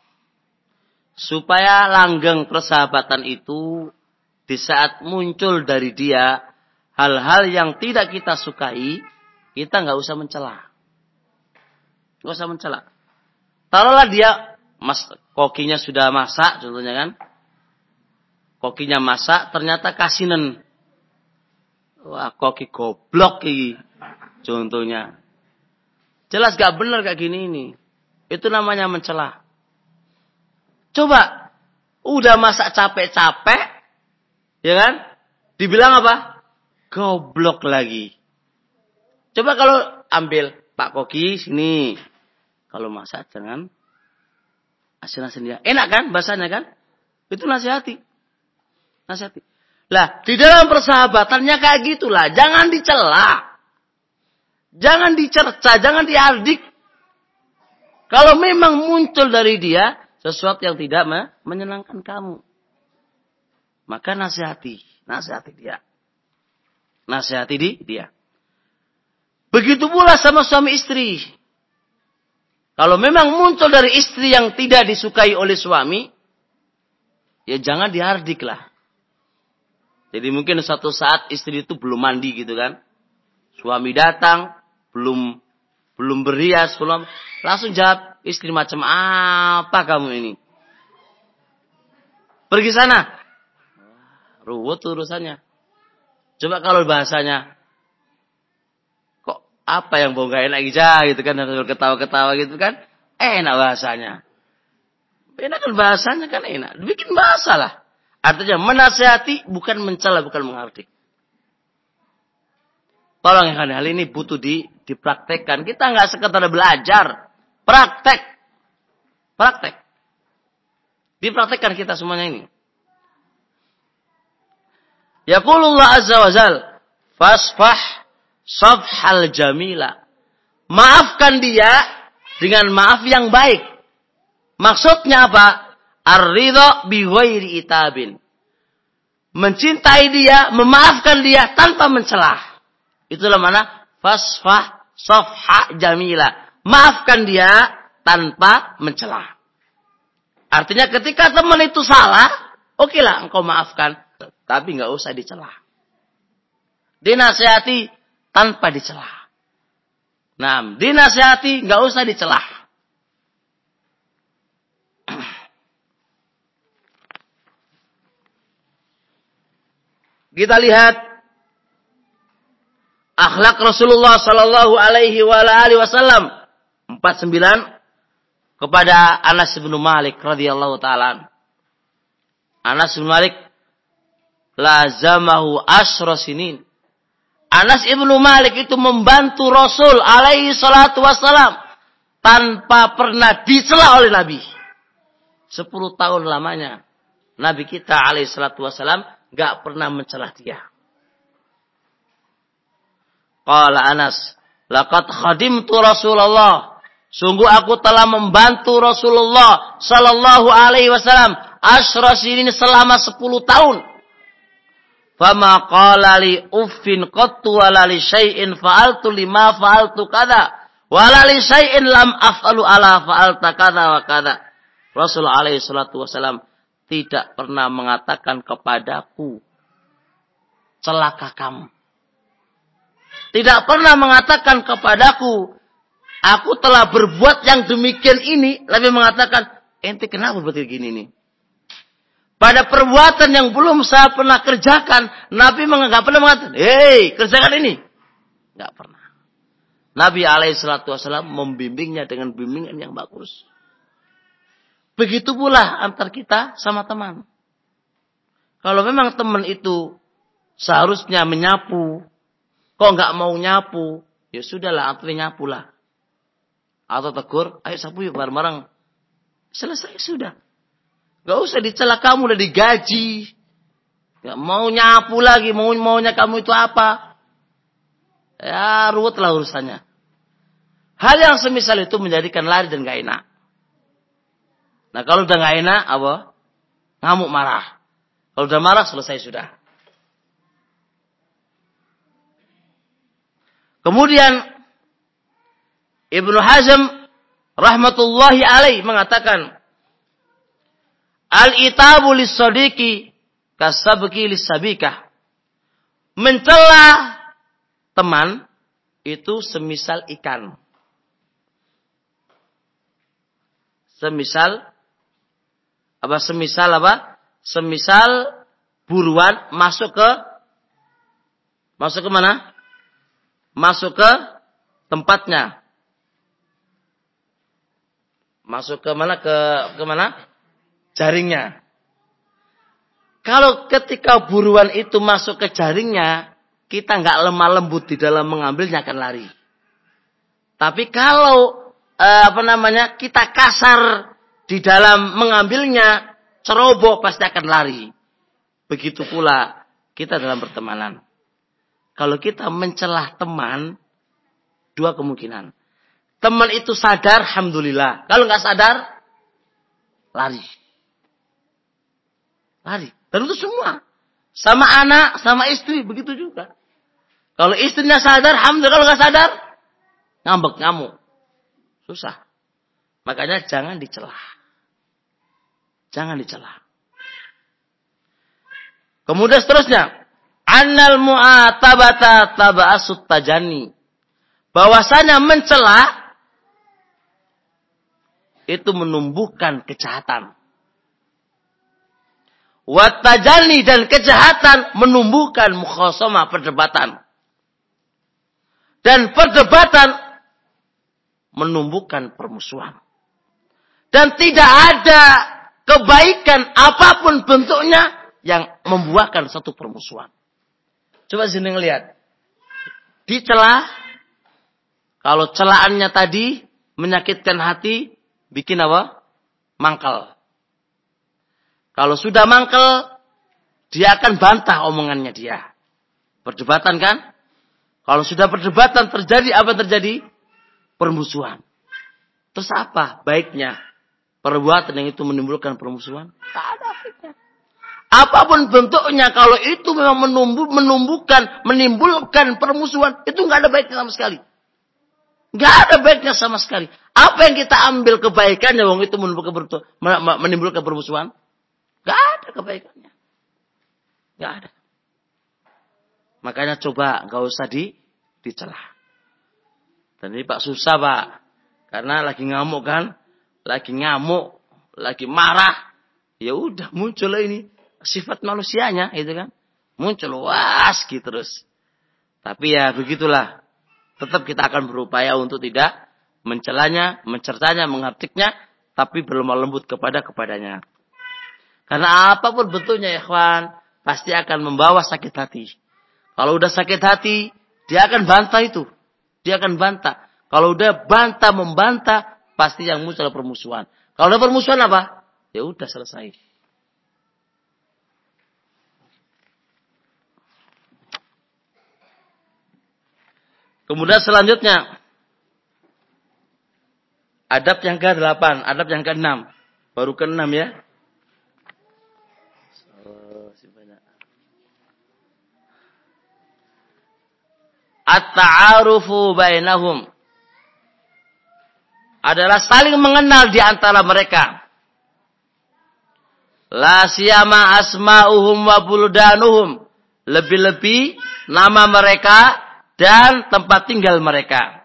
Supaya langgeng persahabatan itu, di saat muncul dari dia hal-hal yang tidak kita sukai, kita nggak usah mencela. Nggak usah mencela. Taruhlah dia, kokinya sudah masak, contohnya kan. Kokinya masak, ternyata kasinen. Wah, koki goblok ini. Contohnya. Jelas gak benar kayak gini ini. Itu namanya mencela. Coba. Udah masak capek-capek, ya kan? Dibilang apa? Goblok lagi. Coba kalau ambil Pak Koki sini. Kalau masak jangan asin-asin dia. Enak kan bahasanya kan? Itu nasihati. Nasihati. Lah, di dalam persahabatannya kayak gitulah. Jangan dicela. Jangan dicerca, jangan dihardik. Kalau memang muncul dari dia sesuatu yang tidak menyenangkan kamu, maka nasihati dia. Nasihati dia. Begitu pula sama suami istri. Kalau memang muncul dari istri yang tidak disukai oleh suami, ya jangan dihardik lah. Jadi mungkin suatu saat istri itu belum mandi gitu kan. Suami datang, belum berhias, langsung jawab, istri macam apa kamu ini? Pergi sana. Ruwet urusannya. Coba kalau bahasanya, kok apa yang bau gak enak gitu kan, ketawa-ketawa gitu kan, enak bahasanya. Enak kan bahasanya kan enak. Bikin bahasa lah. Artinya menasihati bukan mencela, bukan menghardik. Tolong yang hal ini butuh dipraktekkan. Kita nggak sekedar belajar, praktek. Dipraktekkan kita semuanya ini. Yaqulullah azza wa jal, fasfah safhal jamila. Maafkan dia dengan maaf yang baik. Maksudnya apa? Ar-ridha bi ghairi itabin. Mencintai dia, memaafkan dia tanpa mencelah. Itulah mana fasfah safha jamila. Maafkan dia tanpa mencelah. Artinya ketika teman itu salah, okelah engkau maafkan, tapi enggak usah dicela. Dinasihati tanpa dicela. Nah, dinasihati enggak usah dicela. Kita lihat akhlak Rasulullah sallallahu alaihi wasallam 49 kepada Anas bin Malik radhiyallahu taala. Anas bin Malik lazamahu asyra sinin. Anas bin Malik itu membantu Rasul alaihi salatu wasallam tanpa pernah dicela oleh Nabi. 10 tahun lamanya Nabi kita alaihi salatu wasallam enggak pernah mencela dia. Qala Anas, laqad khadimtu Rasulullah. Sungguh aku telah membantu Rasulullah sallallahu alaihi wasallam asyra sinin selama 10 tahun. Fama qala li uffin qattu wala li syai'in fa'altu lima fa'altu kadza wala li syai'in lam af'alu ala fa'alta kadza wa kadza. Rasul alaihi salatu wasallam tidak pernah mengatakan kepadaku celaka kamu. Tidak pernah mengatakan kepadaku, aku telah berbuat yang demikian ini. Lebih mengatakan, ente kenapa berarti gini nih? Pada perbuatan yang belum saya pernah kerjakan, Nabi nggak pernah mengatakan, hei kerjakan ini. Nggak pernah. Nabi alaihissalam membimbingnya dengan bimbingan yang bagus. Begitu pula antar kita sama teman. Kalau memang teman itu seharusnya menyapu, kok nggak mau nyapu, ya sudahlah, artinya nyapulah. Atau tegur, ayo sapu yuk bareng-bareng. Selesai sudah. Gak usah dicela, kamu udah digaji. Gak mau nyapu lagi, maunya kamu itu apa? Ya ruwetlah urusannya. Hal yang semisal itu menjadikan lari dan gak enak. Nah kalau udah gak enak, apa? Ngamuk marah. Kalau udah marah, selesai sudah. Kemudian Ibnu Hazm rahmatullahi alaih mengatakan, al-itabu lis-sadiqi kasabqi lis-sabikah. Mencela teman itu semisal ikan. Semisal buruan masuk ke mana? Masuk ke tempatnya. Masuk ke mana? Ke mana? Jaringnya. Kalau ketika buruan itu masuk ke jaringnya, kita nggak lemah lembut di dalam mengambilnya, akan lari. Tapi kalau kita kasar di dalam mengambilnya, ceroboh, pasti akan lari. Begitu pula kita dalam pertemanan. Kalau kita mencelah teman, dua kemungkinan. Teman itu sadar, alhamdulillah. Kalau nggak sadar, lari. Lari. Dan itu semua. Sama anak, sama istri, begitu juga. Kalau istrinya sadar, alhamdulillah. Kalau nggak sadar, ngambek, ngamuk. Susah. Makanya jangan dicela. Jangan dicela. Kemudian seterusnya. Annal mu'atabata taba'asut tajani. Bahwasanya mencela itu menumbuhkan kejahatan. Wattajani, dan kejahatan menumbuhkan mukhasamah, perdebatan. Dan perdebatan menumbuhkan permusuhan. Dan tidak ada kebaikan apapun bentuknya yang membuahkan satu permusuhan. Coba sini ngelihat. Dicela, kalau celaannya tadi menyakitkan hati, bikin apa? Mangkal. Kalau sudah mangkel, dia akan bantah omongannya dia. Perdebatan kan? Kalau sudah perdebatan terjadi, apa terjadi? Permusuhan. Terus apa baiknya perbuatan yang itu menimbulkan permusuhan? Tak ada baiknya. Apapun bentuknya, kalau itu memang menimbulkan permusuhan, itu nggak ada baiknya sama sekali. Nggak ada baiknya sama sekali. Apa yang kita ambil kebaikannya, wong itu menimbulkan permusuhan? Gak ada kebaikannya. Gak ada. Makanya coba gak usah dicela. Dan ini Pak susah Pak. Karena lagi ngamuk kan. Lagi ngamuk. Lagi marah. Ya udah muncul ini. Sifat manusianya itu kan. Muncul waski terus. Tapi ya begitulah. Tetap kita akan berupaya untuk tidak mencelanya, mencercanya, menghartiknya. Tapi berlemah lembut kepadanya. Karena apapun bentuknya ikhwan, pasti akan membawa sakit hati. Kalau udah sakit hati, dia akan bantah itu. Dia akan bantah. Kalau udah membantah, pasti yang muncul permusuhan. Kalau udah permusuhan apa? Ya udah selesai. Kemudian selanjutnya, adab yang ke-8, adab yang ke-6. Baru ke-6 ya. At-ta'arufu bainahum, adalah saling mengenal di antara mereka. La siyama asma'uhum wa buldanuhum, lebih-lebih nama mereka dan tempat tinggal mereka.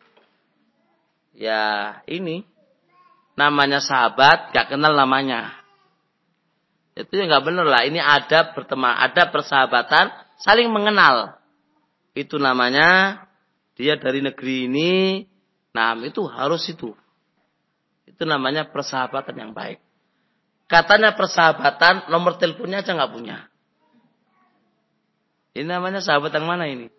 Ya, ini namanya sahabat gak kenal namanya. Itu ya gak benar lah. Ini adab berteman, adab persahabatan, saling mengenal. Itu namanya dia dari negeri ini. Nah, itu harus itu. Itu namanya persahabatan yang baik. Katanya persahabatan, nomor teleponnya aja nggak punya. Ini namanya sahabat yang mana ini?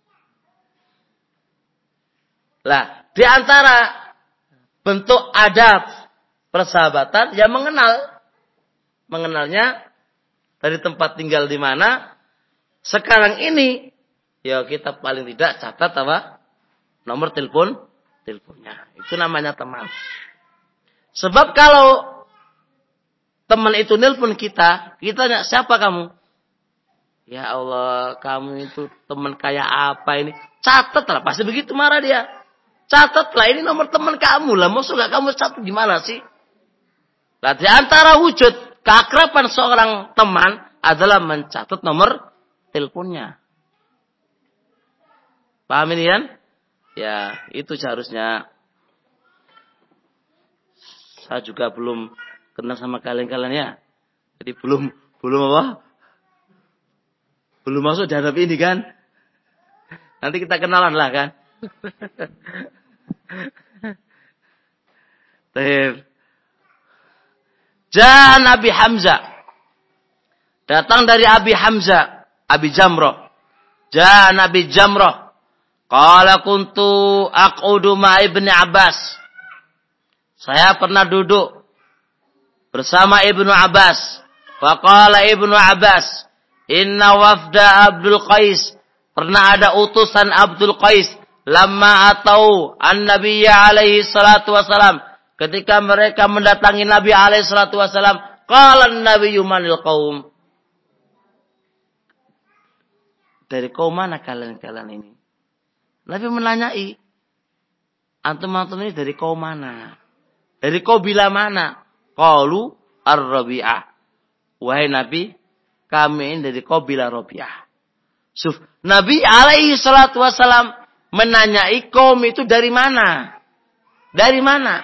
Lah, di antara bentuk adab persahabatan, ya mengenal. Mengenalnya dari tempat tinggal di mana. Sekarang ini, ya kita paling tidak catat apa? Nomor teleponnya. Itu namanya teman. Sebab kalau teman itu nelpon kita tanya, siapa kamu? Ya Allah, kamu itu teman kayak apa ini? Catatlah, pasti begitu marah dia. Catatlah, ini nomor teman kamu lah. Maksud gak kamu catat gimana sih? Nah, di antara wujud keakraban seorang teman adalah mencatat nomor teleponnya. Paham ini kan? Ya, itu seharusnya. Saya juga belum kenal sama kalian ya. Jadi belum apa? Belum masuk di hadap ini kan? Nanti kita kenalan lah kan? Ja'a Nabi Hamzah. Datang dari Abi Hamzah, Abi Jamrah. Ja'a Nabi Jamrah. Qala kuntu aq'udu ma Ibnu Abbas. Saya pernah duduk bersama Ibnu Abbas. Faqala Ibnu Abbas, inna wafda Abdul Qais. Pernah ada utusan Abdul Qais. Lamma atau an-nabiyya alaihi salatu wassalam. Ketika mereka mendatangi Nabi alaihi salatu wassalam. Qala an-nabiyyu manil qaum. Dari kaum mana kalian ini? Nabi menanyai. Antum-antum ini dari kaum mana? Dari kabilah mana? Qalu ar-Rabi'ah. Wahai Nabi, kami ini dari kabilah Rabi'ah. Nabi alaihi salatu wassalam menanyai kaum itu dari mana? Dari mana?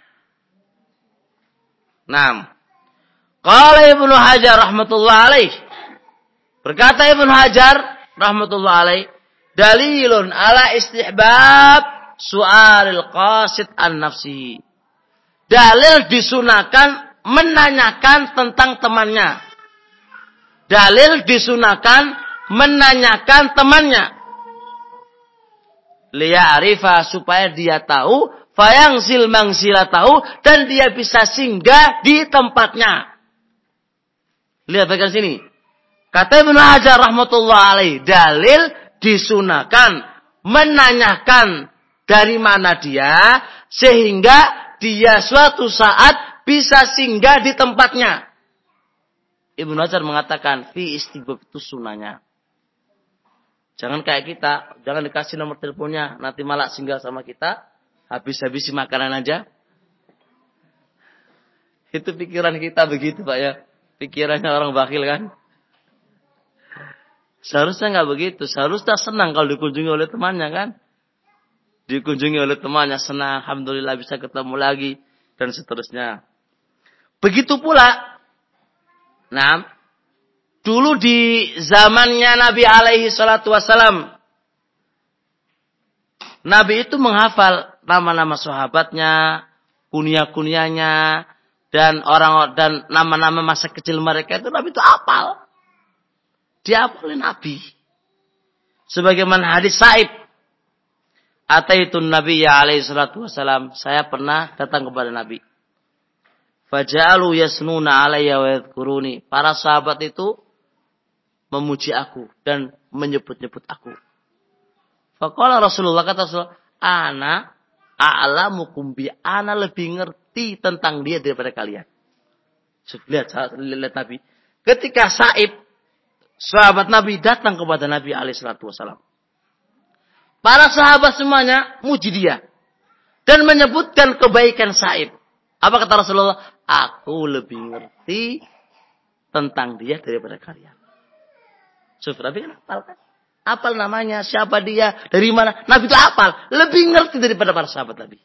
Naam. Qala Ibnu Hajar rahmatullah alaih. Berkata Ibnu Hajar rahmatullah alaih, dalilun ala istihbab su'alil qasid an nafsihi. Dalil disunahkan menanyakan tentang temannya. Dalil disunahkan menanyakan temannya. Liya'rifa, supaya dia tahu, fayangsil mangsila tahu, dan dia bisa singgah di tempatnya. Lihat bagian sini. Kata Ibnu Hajar rahmatullah alaih, dalil disunahkan menanyakan dari mana dia, sehingga dia suatu saat bisa singgah di tempatnya. Ibnu Hajar mengatakan, fi istibab itu sunahnya. Jangan kayak kita, jangan dikasih nomor teleponnya, nanti malah singgah sama kita, habis-habisi makanan aja. Itu pikiran kita begitu Pak ya. Pikirannya orang bakhil kan. Seharusnya nggak begitu. Seharusnya senang kalau dikunjungi oleh temannya kan. Dikunjungi oleh temannya senang. Alhamdulillah bisa ketemu lagi. Dan seterusnya. Begitu pula. Nah. Dulu di zamannya Nabi alaihi salatu wassalam. Nabi itu menghafal nama-nama sahabatnya. Kunyah-kunyahnya. Dan nama-nama masa kecil mereka itu Nabi itu hafal. Dihafalin Nabi. Sebagaimana hadis Sa'ib. Ataitun Nabiyya alaihi salatu wassalam. Saya pernah datang kepada Nabi. Faja'alu yasnuna alayya wa yadhkuruni. Para sahabat itu memuji aku dan menyebut-nyebut aku. Faqala Rasulullah, kata Rasulullah, ana a'lamukum bi, ana lebih ngerti tentang dia daripada kalian. Lihat Nabi. Ketika Sa'ib, sahabat Nabi datang kepada Nabi alaihi salatu wassalam. Para sahabat semuanya muji dia. Dan menyebutkan kebaikan Sa'ib. Apa kata Rasulullah? Aku lebih ngerti tentang dia daripada kalian. Nabi kan hafal kan? Hafal namanya, siapa dia, dari mana. Nabi itu hafal. Lebih ngerti daripada para sahabat Nabi.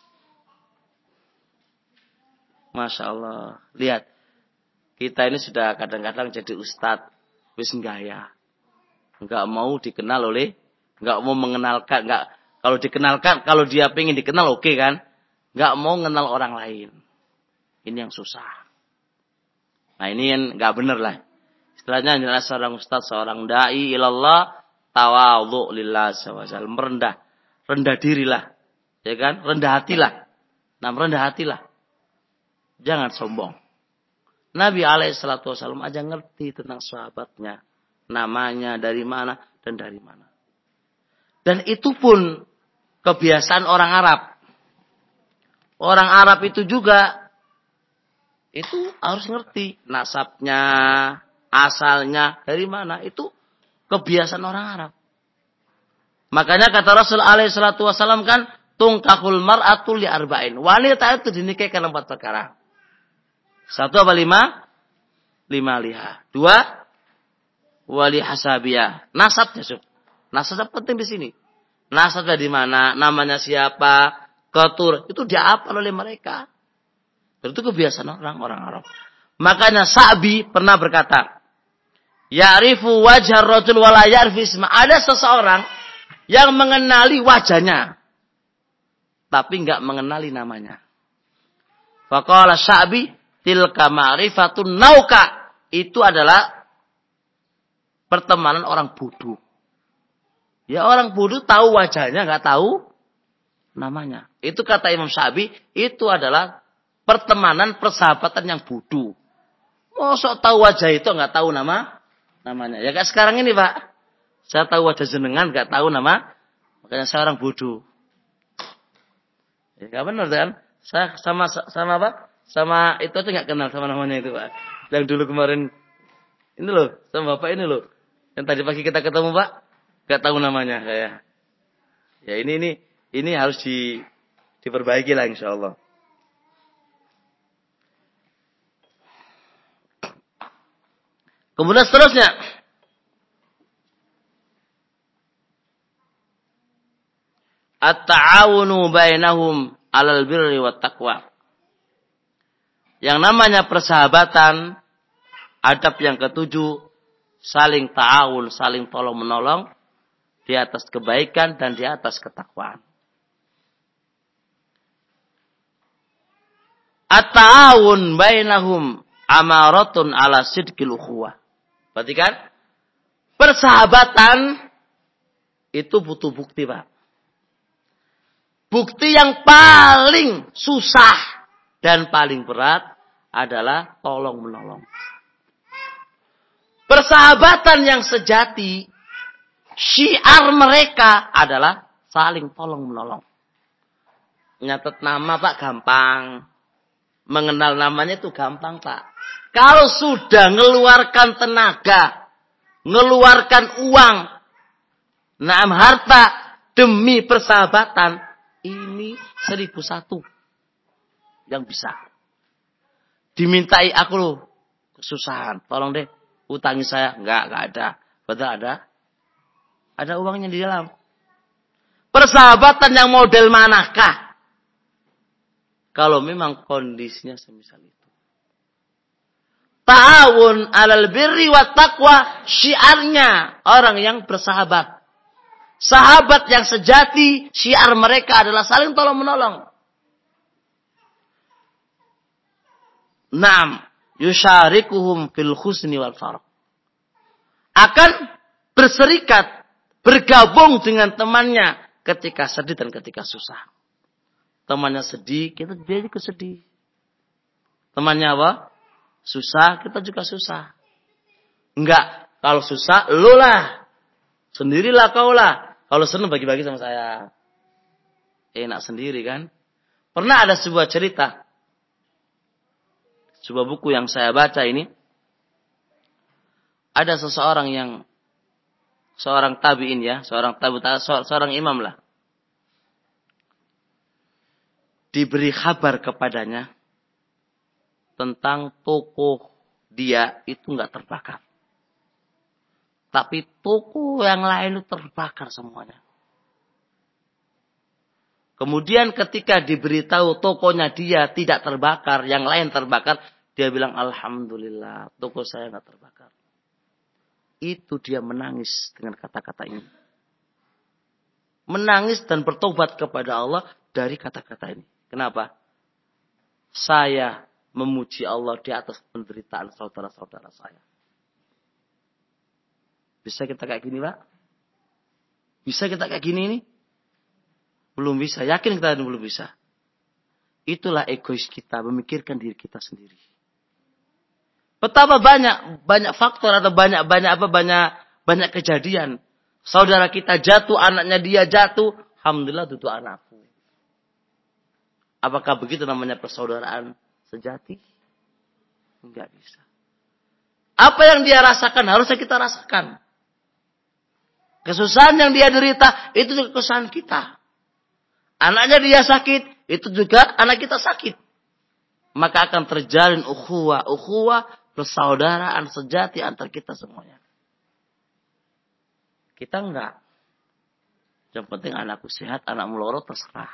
Masya Allah. Lihat. Kita ini sudah kadang-kadang jadi ustadz. Wis gaya. Enggak mau dikenal oleh, enggak mau mengenalkan, enggak, kalau dikenalkan, kalau dia pengen dikenal oke kan, enggak mau mengenal orang lain. Ini yang susah. Nah ini yang enggak benar lah. Istilahnya adalah seorang ustaz, seorang dai ilallah, tawadhu lillah subhanahu, merendah, rendah dirilah, ya kan, rendah hatilah. Nah rendah hatilah. Jangan sombong. Nabi alaihissalatu wassalam aja ngerti tentang sahabatnya. Namanya, dari mana, dan dari mana. Dan itu pun kebiasaan orang Arab. Orang Arab itu juga, itu harus ngerti. Nasabnya, asalnya, dari mana. Itu kebiasaan orang Arab. Makanya kata Rasul alaihissalatu wassalam kan, tungkahul mar'atu li arba'in. Wanita itu dinikahi karena 4 perkara. 1 apa 5? 5 liha. 2 wali hasabiyah. Nasabnya, nasab penting di sini. Nasabnya di mana? Namanya siapa? Ketur. Itu dihafal oleh mereka. Itu kebiasaan orang Arab. Makanya Sa'bi pernah berkata, ya'rifu wajhar rajul wa la ya'rif isma. Ada seseorang yang mengenali wajahnya, tapi enggak mengenali namanya. Faqala Sa'bi, tilka ma'rifatun nauka. Itu adalah pertemanan orang bodoh. Ya orang bodoh tahu wajahnya, nggak tahu namanya. Itu kata Imam Syafi'i, itu adalah pertemanan persahabatan yang bodoh. Mosok tahu wajah itu nggak tahu namanya. Ya kayak sekarang ini Pak. Saya tahu wajah jenengan, nggak tahu nama. Makanya saya orang bodoh. Ya nggak benar kan? Saya sama apa? Sama itu aja nggak kenal sama namanya itu Pak. Yang dulu kemarin ini loh, sama Bapak ini loh. Yang tadi pagi kita ketemu Pak, nggak tahu namanya saya. Ya ini harus diperbaiki lah insya Allah. Kemudian seterusnya. At-ta'awunu bainahum 'alal birri wat taqwa. Yang namanya persahabatan, adab yang ketujuh, saling ta'awun, saling tolong-menolong di atas kebaikan dan di atas ketakwaan. At-ta'awun bainahum amaratun 'ala sidqil ukhuwah. Berarti kan persahabatan itu butuh bukti, Pak. Bukti yang paling susah dan paling berat adalah tolong menolong. Persahabatan yang sejati, syiar mereka adalah saling tolong menolong. Nyatet nama Pak gampang. Mengenal namanya itu gampang Pak. Kalau sudah ngeluarkan tenaga, ngeluarkan uang, harta demi persahabatan, ini 1001 yang bisa. Dimintai aku loh, kesusahan. Tolong deh, utangi saya. Enggak ada. Betul ada. Ada uangnya di dalam. Persahabatan yang model manakah? Kalau memang kondisinya semisal itu. Ta'awun 'alal birri wat taqwa, syiarnya orang yang bersahabat. Sahabat yang sejati, syiar mereka adalah saling tolong menolong. Naam, yusyarikuhum fil husni wal farah. Akan berserikat, bergabung dengan temannya ketika sedih dan ketika susah. Temannya sedih, dia juga sedih. Temannya apa? Susah, kita juga susah. Enggak, kalau susah, lu lah. Sendirilah kau lah. Kalau senang bagi-bagi sama saya. Enak sendiri kan. Pernah ada sebuah cerita. Sebuah buku yang saya baca ini. Ada seseorang yang. Seorang tabi'in ya. Seorang imam lah. Diberi kabar kepadanya. Tentang toko dia itu nggak terbakar. Tapi toko yang lain itu terbakar semuanya. Kemudian ketika diberitahu tokonya dia tidak terbakar, yang lain terbakar, dia bilang alhamdulillah toko saya nggak terbakar. Itu dia menangis dengan kata-kata ini. Menangis dan bertobat kepada Allah dari kata-kata ini. Kenapa? Saya memuji Allah di atas penderitaan saudara-saudara saya. Bisa kita kayak gini, Pak? Bisa kita kayak gini ini? Belum bisa. Yakin kita belum bisa. Itulah egois kita, memikirkan diri kita sendiri. Betapa banyak faktor atau banyak kejadian. Saudara kita jatuh, anaknya dia jatuh, alhamdulillah itu anakku. Apakah begitu namanya persaudaraan sejati? Enggak bisa. Apa yang dia rasakan harusnya kita rasakan. Kesusahan yang dia derita, itu juga kesusahan kita. Anaknya dia sakit, itu juga anak kita sakit. Maka akan terjalin ukhuwah, persaudaraan sejati antar kita semuanya. Kita enggak. Yang penting anakku sehat, anakmu loro terserah.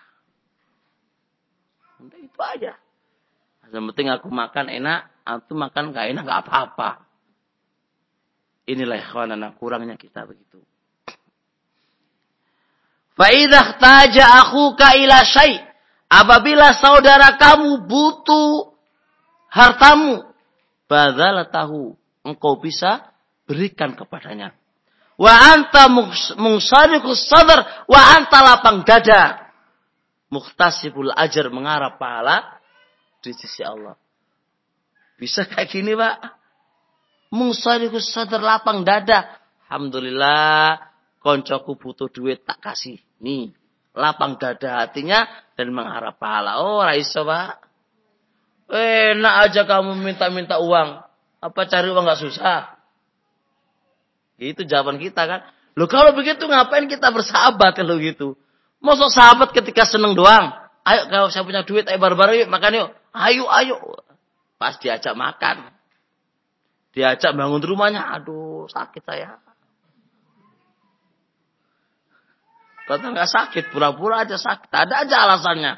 Itu aja. Yang penting aku makan enak, aku makan gak enak, gak apa-apa. Inilah ikhwanana, kurangnya kita begitu. Fa'idah taja akhuka ila syai'. Apabila saudara kamu butuh hartamu, badzalatahu, engkau bisa berikan kepadanya. Wa anta munsariqus sadr, wa anta lapang dada. Muhtasibul ajr, mengharap pahala di sisi Allah. Bisa kayak gini, Pak? Munsariqus sadr, lapang dada. Alhamdulillah, koncoku butuh duit tak kasih. Nih, lapang dada hatinya dan mengharap pahala. Oh, raiso, Pak. Enak aja kamu minta-minta uang. Apa cari uang gak susah? Itu jawaban kita kan. Loh kalau begitu ngapain kita bersahabat kalau gitu? Masa sahabat ketika seneng doang? Ayo kalau saya punya duit, ayo bareng-bareng yuk makan yuk. Ayo. Pas diajak makan. Diajak bangun rumahnya. Aduh sakit saya. Kata gak sakit, pura-pura aja sakit. Ada aja alasannya.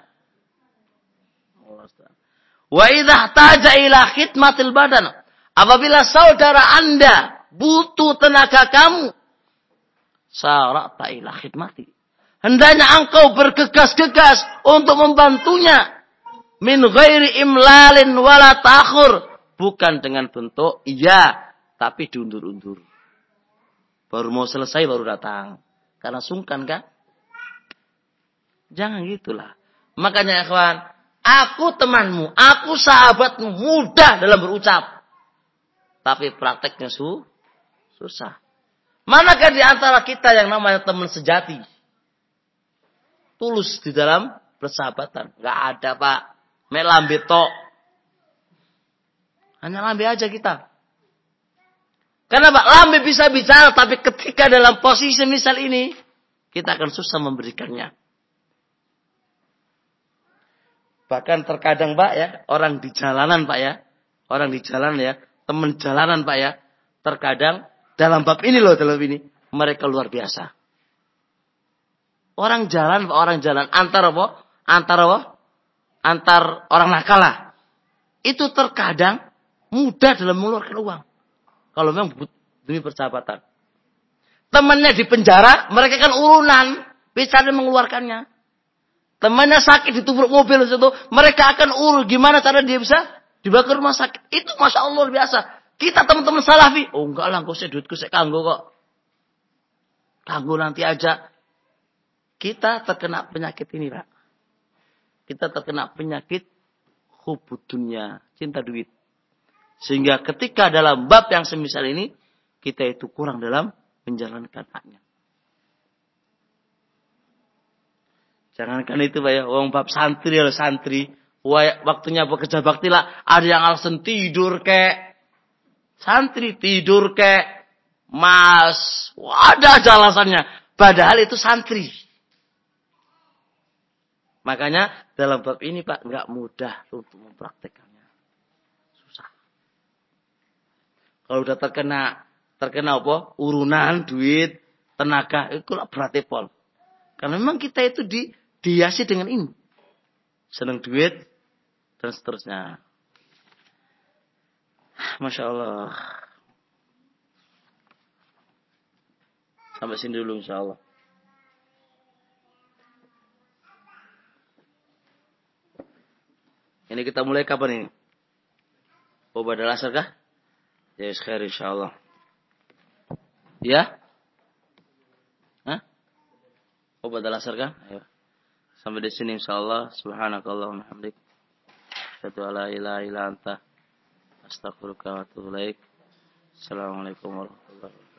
Wa idza taja ila khidmatil badan. Apabila saudara Anda butuh tenaga kamu, sarata ila khidmati. Hendaknya engkau bergegas-gegas untuk membantunya. Min ghairi imlalin wala ta'khur. Bukan dengan bentuk iya, tapi diundur-undur. Baru mau selesai baru datang. Karena sungkan kan? Jangan gitulah. Makanya ikhwan, aku temanmu, aku sahabatmu, mudah dalam berucap. Tapi prakteknya susah. Manakah di antara kita yang namanya teman sejati? Tulus di dalam persahabatan. Gak ada, Pak. Mek lambe tok. Hanya lambe aja kita. Kenapa? Lambe bisa bicara, tapi ketika dalam posisi misal ini, kita akan susah memberikannya. Bahkan terkadang, Pak ya, orang di jalanan, Pak ya. Orang di jalan ya, teman jalanan, Pak ya. Terkadang dalam bab ini loh, dalam ini mereka luar biasa. Orang jalan antar apa? Antar orang nakal lah. Itu terkadang mudah dalam mengeluarkan uang. Kalau memang demi persahabatan. Temannya di penjara, mereka kan urunan, bisa mengeluarkannya. Temannya sakit ditubruk mobil itu, mereka akan gimana cara dia bisa dibawa ke rumah sakit. Itu Masya Allah luar biasa. Kita teman-teman salafi, oh enggak lah, kok saya duitku saya kanggo kok. Kanggo nanti aja. Kita terkena penyakit ini, Pak. Kita terkena penyakit hubud dunia, cinta duit. Sehingga ketika dalam bab yang semisal ini, kita itu kurang dalam menjalankan haknya. Jangankan itu, Pak ya, wong bab santri ya santri. Waktunya bekerja bakti lah, ada yang alasan tidur kek. Santri tidur kek. Mas, ada aja alasannya. Padahal itu santri. Makanya dalam bab ini Pak nggak mudah untuk mempraktekannya. Susah. Kalau udah terkena apa? Urunan, duit, tenaga, itu lah berat pol. Karena memang kita itu dihiasi dengan ini. Senang duit dan seterusnya. Masya Allah. Sampai sini dulu insya Allah. Ini kita mulai kapan ini? Oh, badal asar kah? Ya, khair insyaallah. Ya? Hah? Oh, badal asar kah? Ayo. Sampai di sini insyaallah. Subhanakallahumma hamdik. Asyhadu alla ilaha illa anta astaghfiruka wa atubu ilaik. Assalamualaikum warahmatullahi wabarakatuh.